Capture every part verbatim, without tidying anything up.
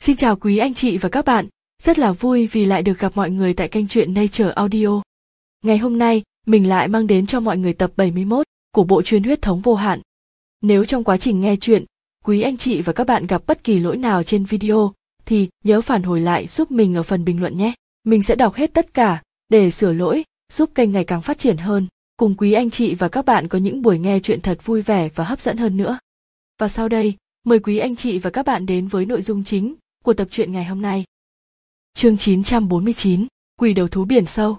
Xin chào quý anh chị và các bạn, rất là vui vì lại được gặp mọi người tại kênh truyện Nature Audio. Ngày hôm nay, mình lại mang đến cho mọi người tập bảy mươi mốt của bộ truyện Huyết thống vô hạn. Nếu trong quá trình nghe truyện, quý anh chị và các bạn gặp bất kỳ lỗi nào trên video, thì nhớ phản hồi lại giúp mình ở phần bình luận nhé. Mình sẽ đọc hết tất cả, để sửa lỗi, giúp kênh ngày càng phát triển hơn, cùng quý anh chị và các bạn có những buổi nghe truyện thật vui vẻ và hấp dẫn hơn nữa. Và sau đây, mời quý anh chị và các bạn đến với nội dung chính của tập truyện ngày hôm nay. Chương chín trăm bốn mươi chín, Quỷ đầu thú biển sâu.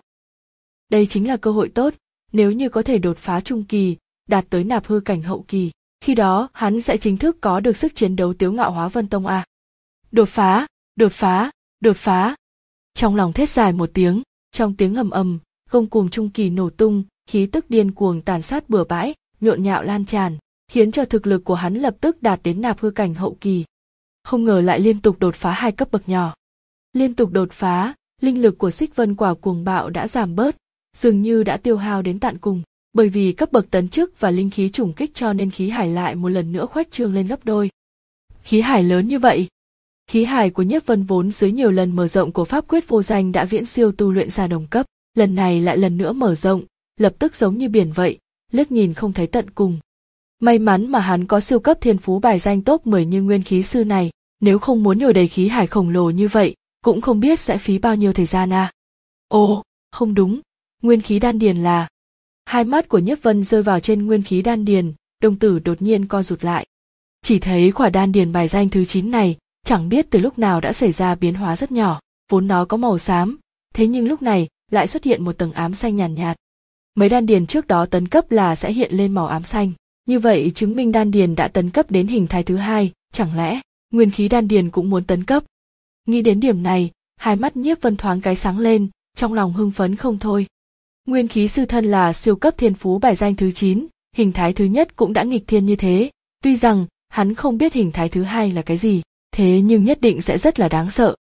Đây chính là cơ hội tốt, nếu như có thể đột phá trung kỳ, đạt tới nạp hư cảnh hậu kỳ, khi đó hắn sẽ chính thức có được sức chiến đấu tiếu ngạo hóa Vân Tông a. Đột phá, đột phá, đột phá. Trong lòng thét dài một tiếng, trong tiếng ầm ầm, gông cùm trung kỳ nổ tung, khí tức điên cuồng tàn sát bừa bãi, nhộn nhạo lan tràn, khiến cho thực lực của hắn lập tức đạt đến nạp hư cảnh hậu kỳ. Không ngờ lại liên tục đột phá hai cấp bậc nhỏ. Liên tục đột phá, linh lực của Xích Vân quả cuồng bạo đã giảm bớt, dường như đã tiêu hao đến tận cùng, bởi vì cấp bậc tấn chức và linh khí trùng kích cho nên khí hải lại một lần nữa khuếch trương lên gấp đôi. Khí hải lớn như vậy. Khí hải của Nhiếp Vân vốn dưới nhiều lần mở rộng của pháp quyết vô danh đã viễn siêu tu luyện ra đồng cấp, lần này lại lần nữa mở rộng, lập tức giống như biển vậy, liếc nhìn không thấy tận cùng. May mắn mà hắn có siêu cấp thiên phú bài danh top mười như nguyên khí sư này, nếu không muốn nhồi đầy khí hải khổng lồ như vậy, cũng không biết sẽ phí bao nhiêu thời gian à. Ồ, không đúng, nguyên khí đan điền là... Hai mắt của Nhiếp Vân rơi vào trên nguyên khí đan điền, đồng tử đột nhiên co rụt lại. Chỉ thấy khỏa đan điền bài danh thứ chín này, chẳng biết từ lúc nào đã xảy ra biến hóa rất nhỏ, vốn nó có màu xám, thế nhưng lúc này lại xuất hiện một tầng ám xanh nhàn nhạt, nhạt. Mấy đan điền trước đó tấn cấp là sẽ hiện lên màu ám xanh. Như vậy chứng minh đan điền đã tấn cấp đến hình thái thứ hai, chẳng lẽ nguyên khí đan điền cũng muốn tấn cấp? Nghĩ đến điểm này, hai mắt Nhiếp Vân thoáng cái sáng lên, trong lòng hưng phấn không thôi. Nguyên khí sư thân là siêu cấp thiên phú bài danh thứ chín, hình thái thứ nhất cũng đã nghịch thiên như thế, tuy rằng hắn không biết hình thái thứ hai là cái gì, thế nhưng nhất định sẽ rất là đáng sợ.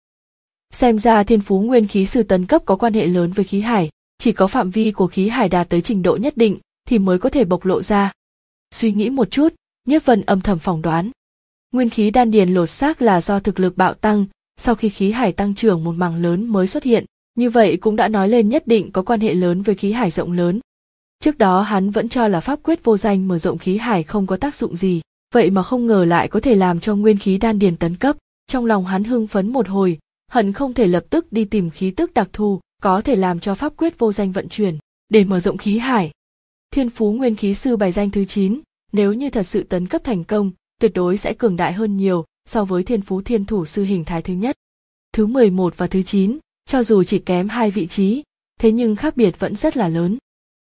Xem ra thiên phú nguyên khí sư tấn cấp có quan hệ lớn với khí hải, chỉ có phạm vi của khí hải đạt tới trình độ nhất định thì mới có thể bộc lộ ra. Suy nghĩ một chút, Nhiếp Vân âm thầm phỏng đoán. Nguyên khí đan điền lột xác là do thực lực bạo tăng, sau khi khí hải tăng trưởng một mảng lớn mới xuất hiện, như vậy cũng đã nói lên nhất định có quan hệ lớn với khí hải rộng lớn. Trước đó hắn vẫn cho là pháp quyết vô danh mở rộng khí hải không có tác dụng gì, vậy mà không ngờ lại có thể làm cho nguyên khí đan điền tấn cấp, trong lòng hắn hưng phấn một hồi, hận không thể lập tức đi tìm khí tức đặc thù, có thể làm cho pháp quyết vô danh vận chuyển, để mở rộng khí hải. Thiên phú nguyên khí sư bài danh thứ chín, nếu như thật sự tấn cấp thành công, tuyệt đối sẽ cường đại hơn nhiều so với thiên phú thiên thủ sư hình thái thứ nhất. Thứ mười một và thứ chín, cho dù chỉ kém hai vị trí, thế nhưng khác biệt vẫn rất là lớn.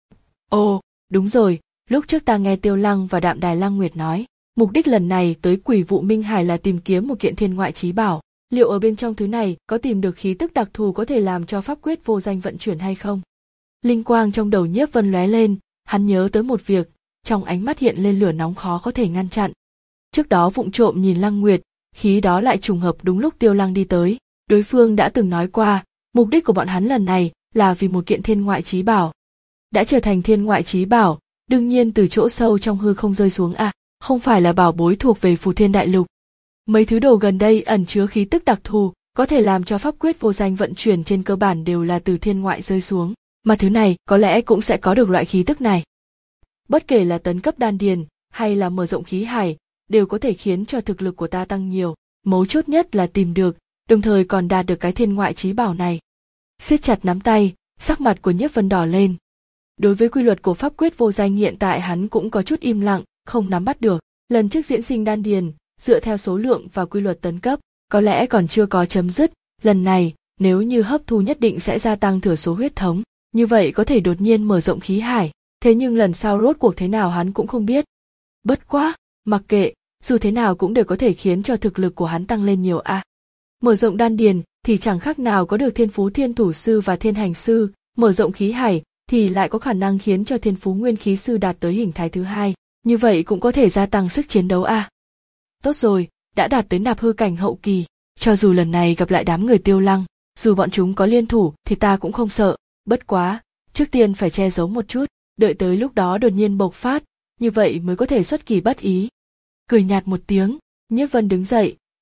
Ồ, đúng rồi, lúc trước ta nghe Tiêu Lăng và Đạm Đài Lăng Nguyệt nói, mục đích lần này tới Quỷ Vụ Minh Hải là tìm kiếm một kiện thiên ngoại chí bảo, liệu ở bên trong thứ này có tìm được khí tức đặc thù có thể làm cho pháp quyết vô danh vận chuyển hay không? Linh quang trong đầu Nhiếp Vân lóe lên, hắn nhớ tới một việc, trong ánh mắt hiện lên lửa nóng khó có thể ngăn chặn. Trước đó vụng trộm nhìn Lăng Nguyệt, khí đó lại trùng hợp đúng lúc Tiêu Lăng đi tới, đối phương đã từng nói qua, mục đích của bọn hắn lần này là vì một kiện thiên ngoại chí bảo. Đã trở thành thiên ngoại chí bảo, đương nhiên từ chỗ sâu trong hư không rơi xuống à, không phải là bảo bối thuộc về Phù Thiên Đại Lục. Mấy thứ đồ gần đây ẩn chứa khí tức đặc thù, có thể làm cho pháp quyết vô danh vận chuyển trên cơ bản đều là từ thiên ngoại rơi xuống, mà thứ này có lẽ cũng sẽ có được loại khí tức này. Bất kể là tấn cấp đan điền hay là mở rộng khí hải, đều có thể khiến cho thực lực của ta tăng nhiều, mấu chốt nhất là tìm được, đồng thời còn đạt được cái thiên ngoại chí bảo này. Siết chặt nắm tay, sắc mặt của Nhiếp Vân đỏ lên. Đối với quy luật của pháp quyết vô danh hiện tại hắn cũng có chút im lặng, không nắm bắt được. Lần trước diễn sinh đan điền, dựa theo số lượng và quy luật tấn cấp, có lẽ còn chưa có chấm dứt, lần này, nếu như hấp thu nhất định sẽ gia tăng thừa số huyết thống, như vậy có thể đột nhiên mở rộng khí hải, thế nhưng lần sau rốt cuộc thế nào hắn cũng không biết. Bất quá, mặc kệ, dù thế nào cũng đều có thể khiến cho thực lực của hắn tăng lên nhiều a. À. Mở rộng đan điền thì chẳng khác nào có được thiên phú thiên thủ sư và thiên hành sư, mở rộng khí hải thì lại có khả năng khiến cho thiên phú nguyên khí sư đạt tới hình thái thứ hai, như vậy cũng có thể gia tăng sức chiến đấu a. À. Tốt rồi, đã đạt tới nạp hư cảnh hậu kỳ, cho dù lần này gặp lại đám người Tiêu Lăng, dù bọn chúng có liên thủ thì ta cũng không sợ, bất quá, trước tiên phải che giấu một chút, đợi tới lúc đó đột nhiên bộc phát, như vậy mới có thể xuất kỳ bất ý. Cười nhạt một tiếng, Nhiếp Vân đứng dậy,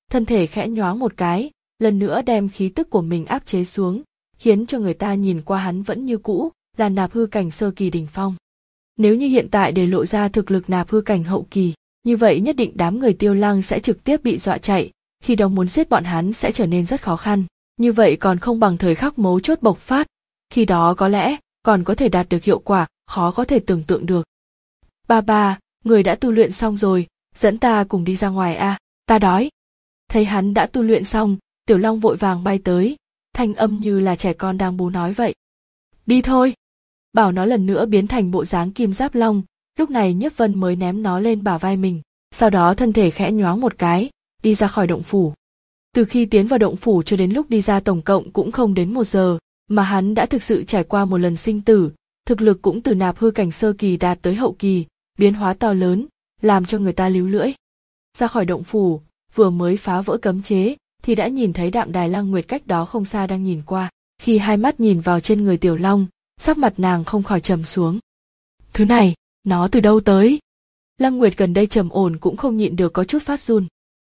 thân thể khẽ nhoáng một cái, lần nữa đem khí tức của mình áp chế xuống, khiến cho người ta nhìn qua hắn vẫn như cũ, là nạp hư cảnh sơ kỳ đỉnh phong. Nếu như hiện tại để lộ ra thực lực nạp hư cảnh hậu kỳ, như vậy nhất định đám người Tiêu Lăng sẽ trực tiếp bị dọa chạy, khi đó muốn giết bọn hắn sẽ trở nên rất khó khăn. Như vậy còn không bằng thời khắc mấu chốt bộc phát, khi đó có lẽ còn có thể đạt được hiệu quả khó có thể tưởng tượng được. Ba ba, người đã tu luyện xong rồi, dẫn ta cùng đi ra ngoài a, ta đói. Thấy hắn đã tu luyện xong, Tiểu Long vội vàng bay tới, thanh âm như là trẻ con đang bú nói vậy. Đi thôi. Bảo nó lần nữa biến thành bộ dáng Kim Giáp Long, lúc này Nhiếp Vân mới ném nó lên bả vai mình, sau đó thân thể khẽ nhoáng một cái, đi ra khỏi động phủ. Từ khi tiến vào động phủ cho đến lúc đi ra tổng cộng cũng không đến một giờ, mà hắn đã thực sự trải qua một lần sinh tử, thực lực cũng từ nạp hư cảnh sơ kỳ đạt tới hậu kỳ, biến hóa to lớn, làm cho người ta líu lưỡi. Ra khỏi động phủ, vừa mới phá vỡ cấm chế, thì đã nhìn thấy Đạm Đài Lăng Nguyệt cách đó không xa đang nhìn qua. Khi hai mắt nhìn vào trên người Tiểu Long, sắc mặt nàng không khỏi trầm xuống. Thứ này, nó từ đâu tới? Lăng Nguyệt gần đây trầm ổn cũng không nhịn được có chút phát run.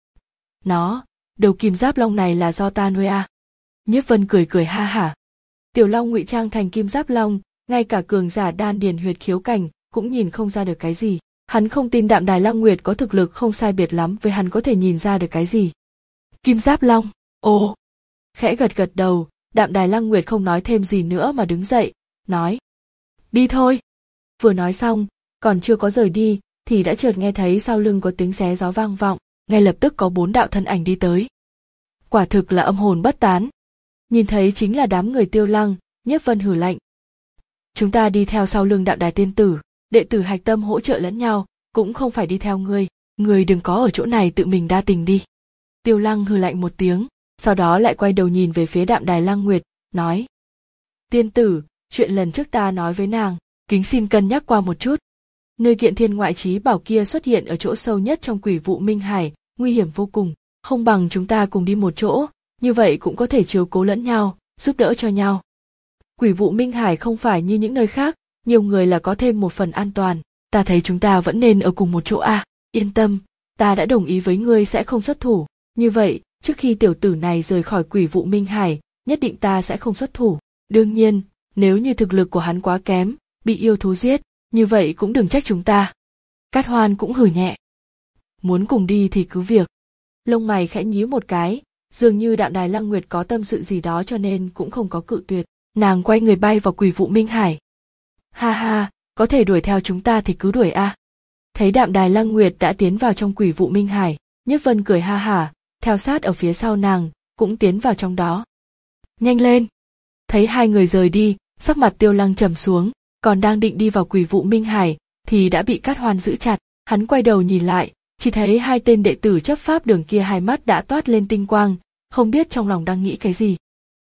Nó, đầu Kim Giáp Long này là do ta nuôi à? Nhiếp Vân cười cười ha hả. Tiểu Long ngụy trang thành Kim Giáp Long, ngay cả cường giả đan điền huyệt khiếu cảnh cũng nhìn không ra được cái gì. Hắn không tin Đạm Đài Lăng Nguyệt có thực lực không sai biệt lắm với hắn có thể nhìn ra được cái gì. Kim Giáp Long, ồ. Khẽ gật gật đầu, Đạm Đài Lăng Nguyệt không nói thêm gì nữa mà đứng dậy, nói. Đi thôi. Vừa nói xong, còn chưa có rời đi, thì đã chợt nghe thấy sau lưng có tiếng xé gió vang vọng, ngay lập tức có bốn đạo thân ảnh đi tới. Quả thực là âm hồn bất tán. Nhìn thấy chính là đám người Tiêu Lăng, Nhiếp Vân hừ lạnh. Chúng ta đi theo sau lưng Đạm Đài tiên tử, đệ tử hạch tâm hỗ trợ lẫn nhau, cũng không phải đi theo ngươi, ngươi đừng có ở chỗ này tự mình đa tình đi. Tiêu Lăng hừ lạnh một tiếng, sau đó lại quay đầu nhìn về phía Đạm Đài Lăng Nguyệt, nói. Tiên tử, chuyện lần trước ta nói với nàng, kính xin cân nhắc qua một chút. Nơi kiện thiên ngoại trí bảo kia xuất hiện ở chỗ sâu nhất trong quỷ vụ Minh Hải, nguy hiểm vô cùng, không bằng chúng ta cùng đi một chỗ, như vậy cũng có thể chiếu cố lẫn nhau, giúp đỡ cho nhau. Quỷ vụ Minh Hải không phải như những nơi khác, nhiều người là có thêm một phần an toàn, ta thấy chúng ta vẫn nên ở cùng một chỗ à, yên tâm, ta đã đồng ý với ngươi sẽ không xuất thủ, như vậy, trước khi tiểu tử này rời khỏi quỷ vụ Minh Hải, nhất định ta sẽ không xuất thủ, đương nhiên, nếu như thực lực của hắn quá kém, bị yêu thú giết, như vậy cũng đừng trách chúng ta. Cát Hoan cũng hừ nhẹ. Muốn cùng đi thì cứ việc. Lông mày khẽ nhíu một cái, dường như Đạm Đài Lăng Nguyệt có tâm sự gì đó cho nên cũng không có cự tuyệt. Nàng quay người bay vào quỷ vụ Minh Hải. Ha ha, có thể đuổi theo chúng ta thì cứ đuổi a. À. Thấy Đạm Đài Lăng Nguyệt đã tiến vào trong quỷ vụ Minh Hải, Nhiếp Vân cười ha hả, theo sát ở phía sau nàng, cũng tiến vào trong đó. Nhanh lên! Thấy hai người rời đi, sắc mặt Tiêu Lăng trầm xuống, còn đang định đi vào quỷ vụ Minh Hải, thì đã bị Cát Hoan giữ chặt. Hắn quay đầu nhìn lại, chỉ thấy hai tên đệ tử chấp pháp đường kia hai mắt đã toát lên tinh quang, không biết trong lòng đang nghĩ cái gì.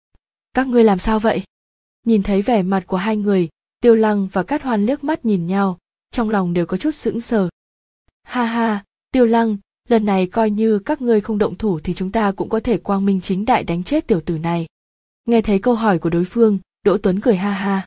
Các ngươi làm sao vậy? Nhìn thấy vẻ mặt của hai người, Tiêu Lăng và Cát Hoan liếc mắt nhìn nhau, trong lòng đều có chút sững sờ. Ha ha, Tiêu Lăng, lần này coi như các ngươi không động thủ thì chúng ta cũng có thể quang minh chính đại đánh chết tiểu tử này. Nghe thấy câu hỏi của đối phương, Đỗ Tuấn cười ha ha.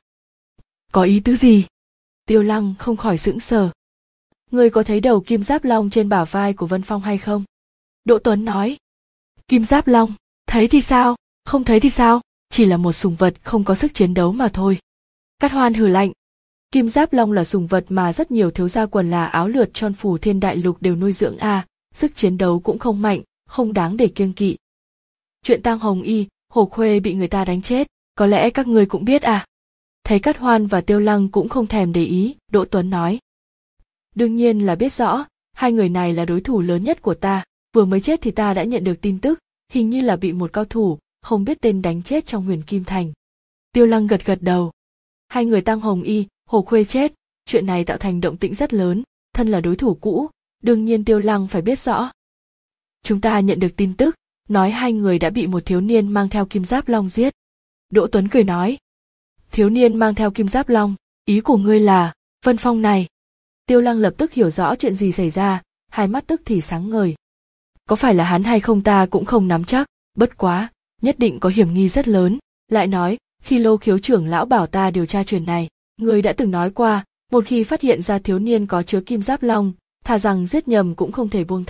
Có ý tứ gì? Tiêu Lăng không khỏi sững sờ. Ngươi có thấy đầu Kim Giáp Long trên bả vai của Vân Phong hay không? Đỗ Tuấn nói. Kim Giáp Long, thấy thì sao, không thấy thì sao, chỉ là một sùng vật không có sức chiến đấu mà thôi. Cát Hoan hừ lạnh. Kim Giáp Long là sùng vật mà rất nhiều thiếu gia quần là áo lượt Tròn Phủ Thiên Đại Lục đều nuôi dưỡng a, à, sức chiến đấu cũng không mạnh, không đáng để kiêng kỵ. Chuyện Tang Hồng Y, Hồ Khuê bị người ta đánh chết, có lẽ các ngươi cũng biết à? Thấy Cát Hoan và Tiêu Lăng cũng không thèm để ý, Đỗ Tuấn nói. Đương nhiên là biết rõ, hai người này là đối thủ lớn nhất của ta, vừa mới chết thì ta đã nhận được tin tức, hình như là bị một cao thủ, không biết tên đánh chết trong Huyền Kim Thành. Tiêu Lăng gật gật đầu. Hai người Tang Hồng Y, Hồ Khuê chết, chuyện này tạo thành động tĩnh rất lớn, thân là đối thủ cũ, đương nhiên Tiêu Lăng phải biết rõ. Chúng ta nhận được tin tức, nói hai người đã bị một thiếu niên mang theo Kim Giáp Long giết. Đỗ Tuấn cười nói. Thiếu niên mang theo Kim Giáp Long, ý của ngươi là, Vân Phong này. Tiêu Lăng lập tức hiểu rõ chuyện gì xảy ra, hai mắt tức thì sáng ngời. Có phải là hắn hay không ta cũng không nắm chắc, bất quá, nhất định có hiểm nghi rất lớn. Lại nói, khi Lô Khiếu trưởng lão bảo ta điều tra chuyện này, người đã từng nói qua, một khi phát hiện ra thiếu niên có chứa Kim Giáp Long, thà rằng giết nhầm cũng không thể buông tha.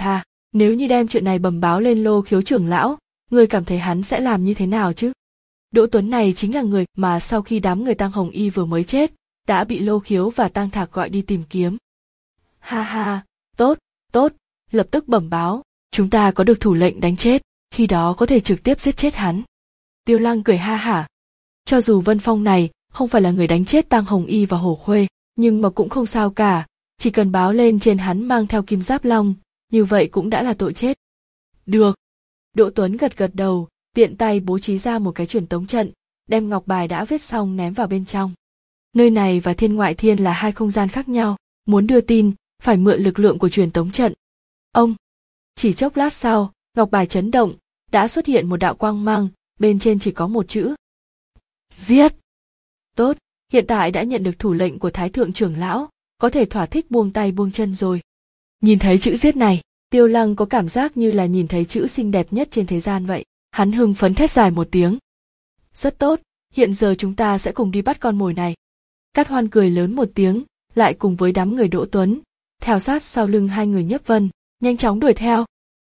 Nếu như đem chuyện này bẩm báo lên Lô Khiếu trưởng lão, ngươi cảm thấy hắn sẽ làm như thế nào chứ? Đỗ Tuấn này chính là người mà sau khi đám người Tang Hồng Y vừa mới chết, đã bị Lô Khiếu và Tang Thạc gọi đi tìm kiếm. Ha ha, tốt, tốt, lập tức bẩm báo, chúng ta có được thủ lệnh đánh chết, khi đó có thể trực tiếp giết chết hắn. Tiêu Lăng cười ha hả. Cho dù Vân Phong này không phải là người đánh chết Tang Hồng Y và Hổ Khuê, nhưng mà cũng không sao cả, chỉ cần báo lên trên hắn mang theo kim giáp long, như vậy cũng đã là tội chết. Được. Đỗ Tuấn gật gật đầu, tiện tay bố trí ra một cái truyền tống trận, đem ngọc bài đã viết xong ném vào bên trong. Nơi này và thiên ngoại thiên là hai không gian khác nhau, muốn đưa tin, phải mượn lực lượng của truyền tống trận. Ông! Chỉ chốc lát sau, ngọc bài chấn động, đã xuất hiện một đạo quang mang, bên trên chỉ có một chữ. Giết! Tốt, hiện tại đã nhận được thủ lệnh của Thái Thượng trưởng lão, có thể thỏa thích buông tay buông chân rồi. Nhìn thấy chữ giết này, Tiêu Lăng có cảm giác như là nhìn thấy chữ xinh đẹp nhất trên thế gian vậy. Hắn hưng phấn thét dài một tiếng. Rất tốt, hiện giờ chúng ta sẽ cùng đi bắt con mồi này. Cát Hoan cười lớn một tiếng, lại cùng với đám người Đỗ Tuấn, theo sát sau lưng hai người Nhiếp Vân, nhanh chóng đuổi theo.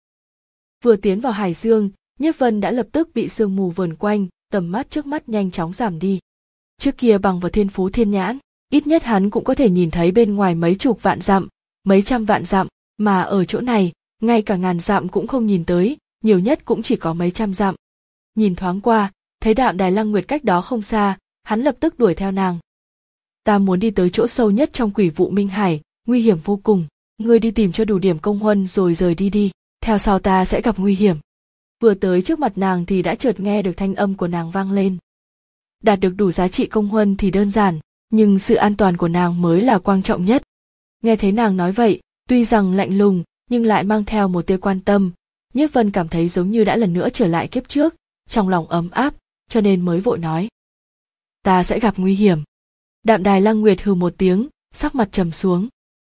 Vừa tiến vào Hải Dương, Nhiếp Vân đã lập tức bị sương mù vờn quanh, tầm mắt trước mắt nhanh chóng giảm đi. Trước kia bằng vào thiên phú thiên nhãn, ít nhất hắn cũng có thể nhìn thấy bên ngoài mấy chục vạn dặm, mấy trăm vạn dặm, mà ở chỗ này, ngay cả ngàn dặm cũng không nhìn tới, nhiều nhất cũng chỉ có mấy trăm dặm. Nhìn thoáng qua, thấy Đạm Đài Lăng Nguyệt cách đó không xa, hắn lập tức đuổi theo nàng. Ta muốn đi tới chỗ sâu nhất trong Quỷ Vụ Minh Hải, nguy hiểm vô cùng, ngươi đi tìm cho đủ điểm công huân rồi rời đi đi, theo sau ta sẽ gặp nguy hiểm. Vừa tới trước mặt nàng thì đã chợt nghe được thanh âm của nàng vang lên. Đạt được đủ giá trị công huân thì đơn giản, nhưng sự an toàn của nàng mới là quan trọng nhất. Nghe thấy nàng nói vậy, tuy rằng lạnh lùng, nhưng lại mang theo một tia quan tâm, Nhiếp Vân cảm thấy giống như đã lần nữa trở lại kiếp trước, trong lòng ấm áp, cho nên mới vội nói. Ta sẽ gặp nguy hiểm. Đạm Đài Lăng Nguyệt hừ một tiếng, sắc mặt trầm xuống.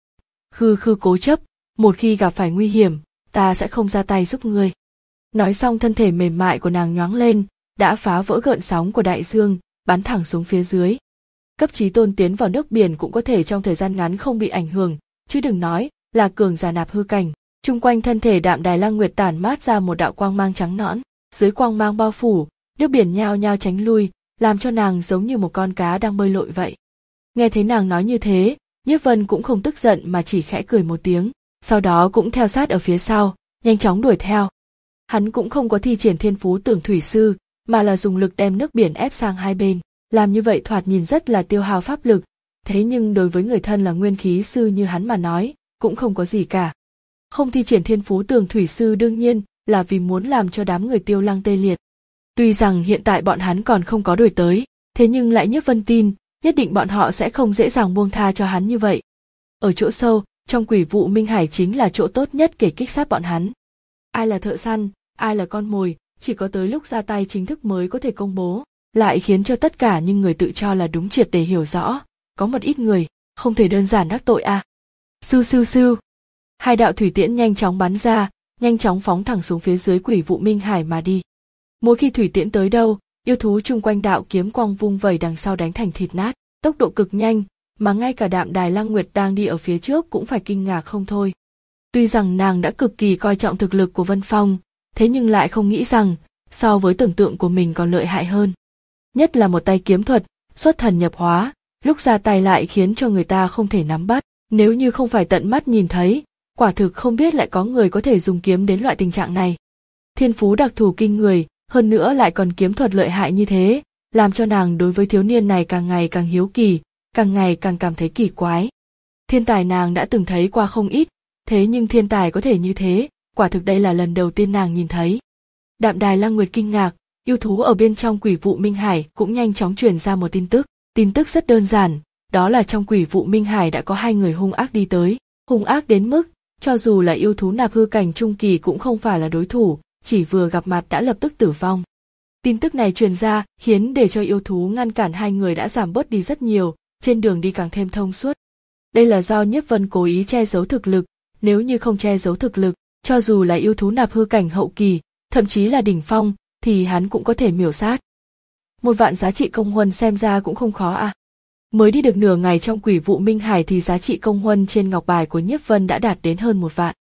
Khư khư cố chấp, một khi gặp phải nguy hiểm, ta sẽ không ra tay giúp ngươi. Nói xong thân thể mềm mại của nàng nhoáng lên, đã phá vỡ gợn sóng của đại dương, bắn thẳng xuống phía dưới. Cấp chí tôn tiến vào nước biển cũng có thể trong thời gian ngắn không bị ảnh hưởng, chứ đừng nói là cường giả nạp hư cảnh. Chung quanh thân thể Đạm Đài Lăng Nguyệt tản mát ra một đạo quang mang trắng nõn, dưới quang mang bao phủ, nước biển nhao nhao tránh lui, làm cho nàng giống như một con cá đang bơi lội vậy. Nghe thấy nàng nói như thế, Nhiếp Vân cũng không tức giận mà chỉ khẽ cười một tiếng, sau đó cũng theo sát ở phía sau, nhanh chóng đuổi theo. Hắn cũng không có thi triển thiên phú Tưởng Thủy Sư, mà là dùng lực đem nước biển ép sang hai bên, làm như vậy thoạt nhìn rất là tiêu hao pháp lực, thế nhưng đối với người thân là nguyên khí sư như hắn mà nói, cũng không có gì cả. Không thi triển thiên phú Tường Thủy Sư đương nhiên là vì muốn làm cho đám người Tiêu Lăng tê liệt. Tuy rằng hiện tại bọn hắn còn không có đuổi tới, thế nhưng lại Nhiếp Vân tin, nhất định bọn họ sẽ không dễ dàng buông tha cho hắn như vậy. Ở chỗ sâu, trong Quỷ Vụ Minh Hải chính là chỗ tốt nhất để kích sát bọn hắn. Ai là thợ săn, ai là con mồi, chỉ có tới lúc ra tay chính thức mới có thể công bố, lại khiến cho tất cả những người tự cho là đúng triệt để hiểu rõ, có một ít người, không thể đơn giản đắc tội à. Sưu sưu sưu. Hai đạo thủy tiễn nhanh chóng bắn ra, nhanh chóng phóng thẳng xuống phía dưới Quỷ Vụ Minh Hải mà đi. Mỗi khi thủy tiễn tới đâu, yêu thú chung quanh đạo kiếm quang vung vẩy đằng sau đánh thành thịt nát, tốc độ cực nhanh, mà ngay cả Đạm Đài Lăng Nguyệt đang đi ở phía trước cũng phải kinh ngạc không thôi. Tuy rằng nàng đã cực kỳ coi trọng thực lực của Vân Phong, thế nhưng lại không nghĩ rằng, so với tưởng tượng của mình còn lợi hại hơn. Nhất là một tay kiếm thuật, xuất thần nhập hóa, lúc ra tay lại khiến cho người ta không thể nắm bắt, nếu như không phải tận mắt nhìn thấy, quả thực không biết lại có người có thể dùng kiếm đến loại tình trạng này. Thiên phú đặc thù kinh người, hơn nữa lại còn kiếm thuật lợi hại như thế, làm cho nàng đối với thiếu niên này càng ngày càng hiếu kỳ, càng ngày càng cảm thấy kỳ quái. Thiên tài nàng đã từng thấy qua không ít, thế nhưng thiên tài có thể như thế, quả thực đây là lần đầu tiên nàng nhìn thấy. Đạm Đài Lăng Nguyệt kinh ngạc, yêu thú ở bên trong Quỷ Vụ Minh Hải cũng nhanh chóng truyền ra một tin tức. Tin tức rất đơn giản, đó là trong Quỷ Vụ Minh Hải đã có hai người hung ác đi tới, hung ác đến mức, cho dù là yêu thú nạp hư cảnh trung kỳ cũng không phải là đối thủ, chỉ vừa gặp mặt đã lập tức tử vong. Tin tức này truyền ra khiến để cho yêu thú ngăn cản hai người đã giảm bớt đi rất nhiều, trên đường đi càng thêm thông suốt. Đây là do Nhiếp Vân cố ý che giấu thực lực, nếu như không che giấu thực lực, cho dù là yêu thú nạp hư cảnh hậu kỳ, thậm chí là đỉnh phong, thì hắn cũng có thể miểu sát. Một vạn giá trị công huân xem ra cũng không khó à. Mới đi được nửa ngày trong Quỷ Vụ Minh Hải thì giá trị công huân trên ngọc bài của Nhiếp Vân đã đạt đến hơn một vạn.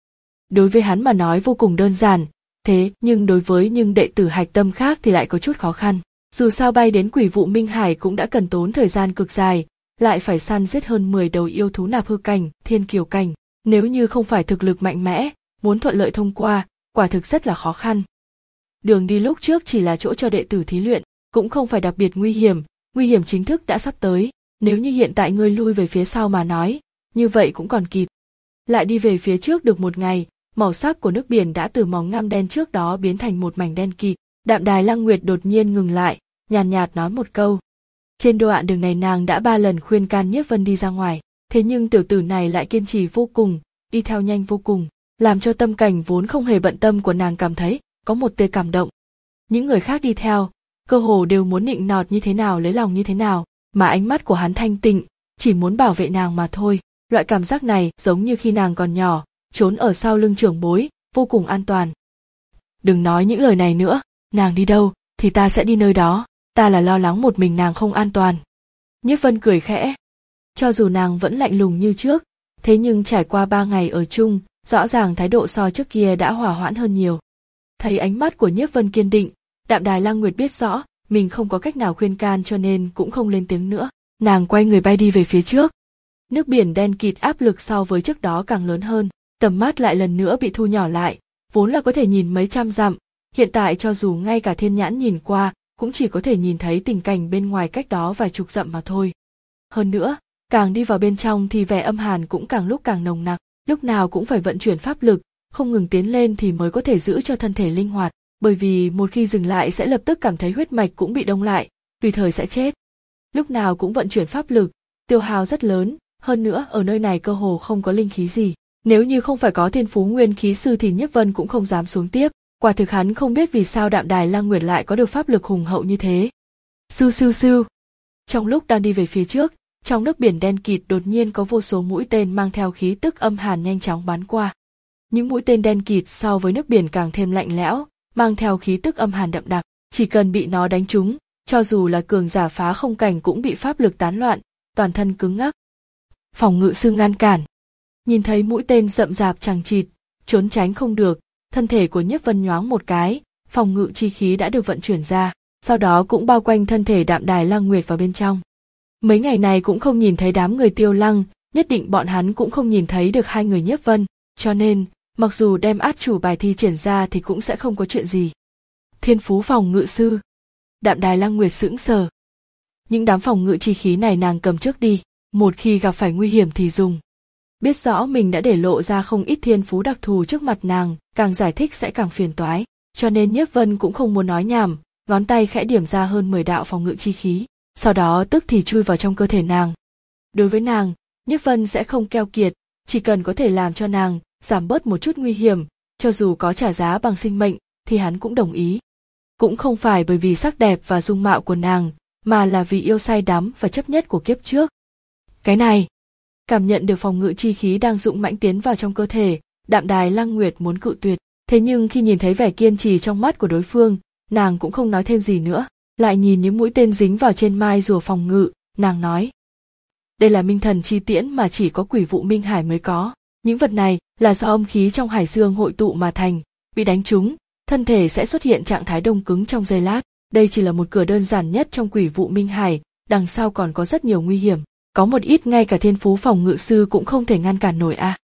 Đối với hắn mà nói vô cùng đơn giản, thế nhưng đối với những đệ tử hạch tâm khác thì lại có chút khó khăn. Dù sao bay đến Quỷ Vụ Minh Hải cũng đã cần tốn thời gian cực dài, lại phải săn giết hơn mười đầu yêu thú nạp hư cảnh, thiên kiều cảnh. Nếu như không phải thực lực mạnh mẽ, muốn thuận lợi thông qua, quả thực rất là khó khăn. Đường đi lúc trước chỉ là chỗ cho đệ tử thí luyện, cũng không phải đặc biệt nguy hiểm, nguy hiểm chính thức đã sắp tới. Nếu như hiện tại ngươi lui về phía sau mà nói, như vậy cũng còn kịp. Lại đi về phía trước được một ngày, màu sắc của nước biển đã từ màu ngăm đen trước đó biến thành một mảnh đen kịt. Đạm Đài Lăng Nguyệt đột nhiên ngừng lại, nhàn nhạt nói một câu. Trên đoạn đường này nàng đã ba lần khuyên can Nhiếp Vân đi ra ngoài, thế nhưng tiểu tử này lại kiên trì vô cùng, đi theo nhanh vô cùng, làm cho tâm cảnh vốn không hề bận tâm của nàng cảm thấy có một tia cảm động. Những người khác đi theo, cơ hồ đều muốn nịnh nọt như thế nào lấy lòng như thế nào, mà ánh mắt của hắn thanh tịnh, chỉ muốn bảo vệ nàng mà thôi. Loại cảm giác này giống như khi nàng còn nhỏ, trốn ở sau lưng trưởng bối, vô cùng an toàn. Đừng nói những lời này nữa, nàng đi đâu thì ta sẽ đi nơi đó, ta là lo lắng một mình nàng không an toàn. Nhiếp Vân cười khẽ. Cho dù nàng vẫn lạnh lùng như trước, thế nhưng trải qua ba ngày ở chung, rõ ràng thái độ so trước kia đã hòa hoãn hơn nhiều. Thấy ánh mắt của Nhiếp Vân kiên định, Đạm Đài Lăng Nguyệt biết rõ mình không có cách nào khuyên can cho nên cũng không lên tiếng nữa. Nàng quay người bay đi về phía trước. Nước biển đen kịt áp lực so với trước đó càng lớn hơn, tầm mắt lại lần nữa bị thu nhỏ lại, vốn là có thể nhìn mấy trăm dặm, hiện tại cho dù ngay cả thiên nhãn nhìn qua, cũng chỉ có thể nhìn thấy tình cảnh bên ngoài cách đó vài chục dặm mà thôi. Hơn nữa, càng đi vào bên trong thì vẻ âm hàn cũng càng lúc càng nồng nặc, lúc nào cũng phải vận chuyển pháp lực, không ngừng tiến lên thì mới có thể giữ cho thân thể linh hoạt, bởi vì một khi dừng lại sẽ lập tức cảm thấy huyết mạch cũng bị đông lại, tùy thời sẽ chết. Lúc nào cũng vận chuyển pháp lực, tiêu hao rất lớn, hơn nữa ở nơi này cơ hồ không có linh khí gì. Nếu như không phải có thiên phú nguyên khí sư thì Nhiếp Vân cũng không dám xuống tiếp, quả thực hắn không biết vì sao Đạm Đài Lăng Nguyệt lại có được pháp lực hùng hậu như thế. Sưu sưu sưu. Trong lúc đang đi về phía trước, trong nước biển đen kịt đột nhiên có vô số mũi tên mang theo khí tức âm hàn nhanh chóng bắn qua. Những mũi tên đen kịt so với nước biển càng thêm lạnh lẽo, mang theo khí tức âm hàn đậm đặc, chỉ cần bị nó đánh trúng, cho dù là cường giả phá không cảnh cũng bị pháp lực tán loạn, toàn thân cứng ngắc. Phòng ngự sư ngăn cản. Nhìn thấy mũi tên rậm rạp chằng chịt, trốn tránh không được, thân thể của Nhiếp Vân nhoáng một cái, phòng ngự chi khí đã được vận chuyển ra, sau đó cũng bao quanh thân thể Đạm Đài Lăng Nguyệt vào bên trong. Mấy ngày này cũng không nhìn thấy đám người Tiêu Lăng, nhất định bọn hắn cũng không nhìn thấy được hai người Nhiếp Vân, cho nên, mặc dù đem át chủ bài thi triển ra thì cũng sẽ không có chuyện gì. Thiên phú phòng ngự sư. Đạm Đài Lăng Nguyệt sững sờ. Những đám phòng ngự chi khí này nàng cầm trước đi, một khi gặp phải nguy hiểm thì dùng. Biết rõ mình đã để lộ ra không ít thiên phú đặc thù trước mặt nàng, càng giải thích sẽ càng phiền toái, cho nên Nhiếp Vân cũng không muốn nói nhảm, ngón tay khẽ điểm ra hơn mười đạo phòng ngự chi khí, sau đó tức thì chui vào trong cơ thể nàng. Đối với nàng, Nhiếp Vân sẽ không keo kiệt, chỉ cần có thể làm cho nàng giảm bớt một chút nguy hiểm, cho dù có trả giá bằng sinh mệnh, thì hắn cũng đồng ý. Cũng không phải bởi vì sắc đẹp và dung mạo của nàng, mà là vì yêu say đắm và chấp nhất của kiếp trước. Cái này, cảm nhận được phòng ngự chi khí đang dũng mãnh tiến vào trong cơ thể, Đạm Đài Lăng Nguyệt muốn cự tuyệt, thế nhưng khi nhìn thấy vẻ kiên trì trong mắt của đối phương, nàng cũng không nói thêm gì nữa, lại nhìn những mũi tên dính vào trên mai rùa phòng ngự, nàng nói. Đây là minh thần chi tiễn mà chỉ có Quỷ Vụ Minh Hải mới có, những vật này là do âm khí trong hải dương hội tụ mà thành, bị đánh trúng, thân thể sẽ xuất hiện trạng thái đông cứng trong giây lát, đây chỉ là một cửa đơn giản nhất trong Quỷ Vụ Minh Hải, đằng sau còn có rất nhiều nguy hiểm. Có một ít ngay cả thiên phú phòng ngự sư cũng không thể ngăn cản nổi à.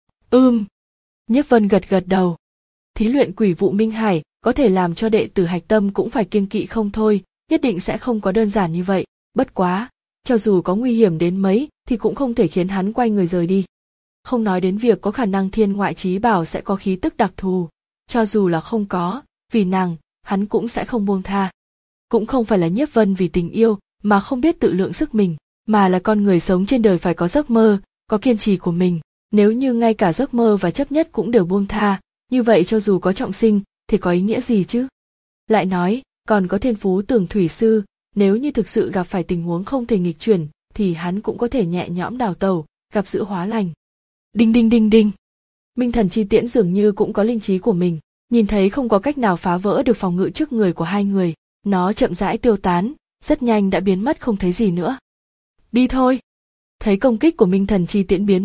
Ừm. Nhiếp Vân gật gật đầu. Thí luyện Quỷ Vụ Minh Hải có thể làm cho đệ tử hạch tâm cũng phải kiêng kỵ không thôi, nhất định sẽ không có đơn giản như vậy, bất quá, cho dù có nguy hiểm đến mấy thì cũng không thể khiến hắn quay người rời đi. Không nói đến việc có khả năng thiên ngoại chí bảo sẽ có khí tức đặc thù, cho dù là không có, vì nàng, hắn cũng sẽ không buông tha. Cũng không phải là Nhiếp Vân vì tình yêu mà không biết tự lượng sức mình, mà là con người sống trên đời phải có giấc mơ, có kiên trì của mình, nếu như ngay cả giấc mơ và chấp nhất cũng đều buông tha, như vậy cho dù có trọng sinh thì có ý nghĩa gì chứ? Lại nói, còn có thiên phú Tường Thủy Sư, nếu như thực sự gặp phải tình huống không thể nghịch chuyển thì hắn cũng có thể nhẹ nhõm đào tẩu, gặp dữ hóa lành. Đinh đinh đinh đinh. Minh thần chi tiễn dường như cũng có linh trí của mình, nhìn thấy không có cách nào phá vỡ được phòng ngự trước người của hai người, nó chậm rãi tiêu tán, rất nhanh đã biến mất không thấy gì nữa. Đi thôi. Thấy công kích của Minh thần chi tiễn biến mất,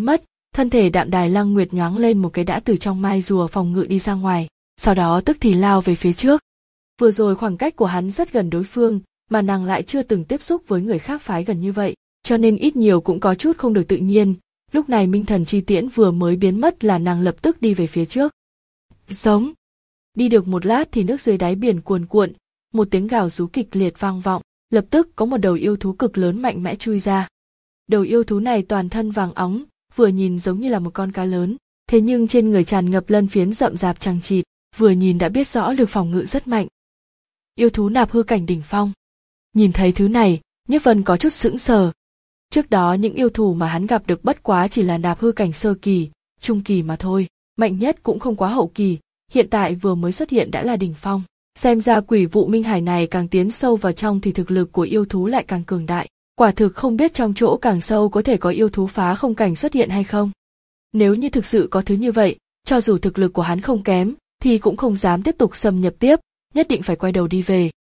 thân thể Đạm Đài Lăng Nguyệt nhoáng lên một cái đã từ trong mai rùa phòng ngự đi ra ngoài, sau đó tức thì lao về phía trước. Vừa rồi khoảng cách của hắn rất gần đối phương, mà nàng lại chưa từng tiếp xúc với người khác phái gần như vậy, cho nên ít nhiều cũng có chút không được tự nhiên. Lúc này Minh Thần Chi Tiễn vừa mới biến mất là nàng lập tức đi về phía trước. Giống. Đi được một lát thì nước dưới đáy biển cuồn cuộn, một tiếng gào rú kịch liệt vang vọng, lập tức có một đầu yêu thú cực lớn mạnh mẽ chui ra. Đầu yêu thú này toàn thân vàng óng, vừa nhìn giống như là một con cá lớn, thế nhưng trên người tràn ngập lân phiến rậm rạp chằng chịt, vừa nhìn đã biết rõ lực phòng ngự rất mạnh. Yêu thú nạp hư cảnh đỉnh phong. Nhìn thấy thứ này, Nhiếp Vân có chút sững sờ. Trước đó những yêu thú mà hắn gặp được bất quá chỉ là nạp hư cảnh sơ kỳ, trung kỳ mà thôi, mạnh nhất cũng không quá hậu kỳ, hiện tại vừa mới xuất hiện đã là đỉnh phong. Xem ra quỷ vụ minh hải này càng tiến sâu vào trong thì thực lực của yêu thú lại càng cường đại. Quả thực không biết trong chỗ càng sâu có thể có yêu thú phá không cảnh xuất hiện hay không. Nếu như thực sự có thứ như vậy, cho dù thực lực của hắn không kém, thì cũng không dám tiếp tục xâm nhập tiếp, nhất định phải quay đầu đi về.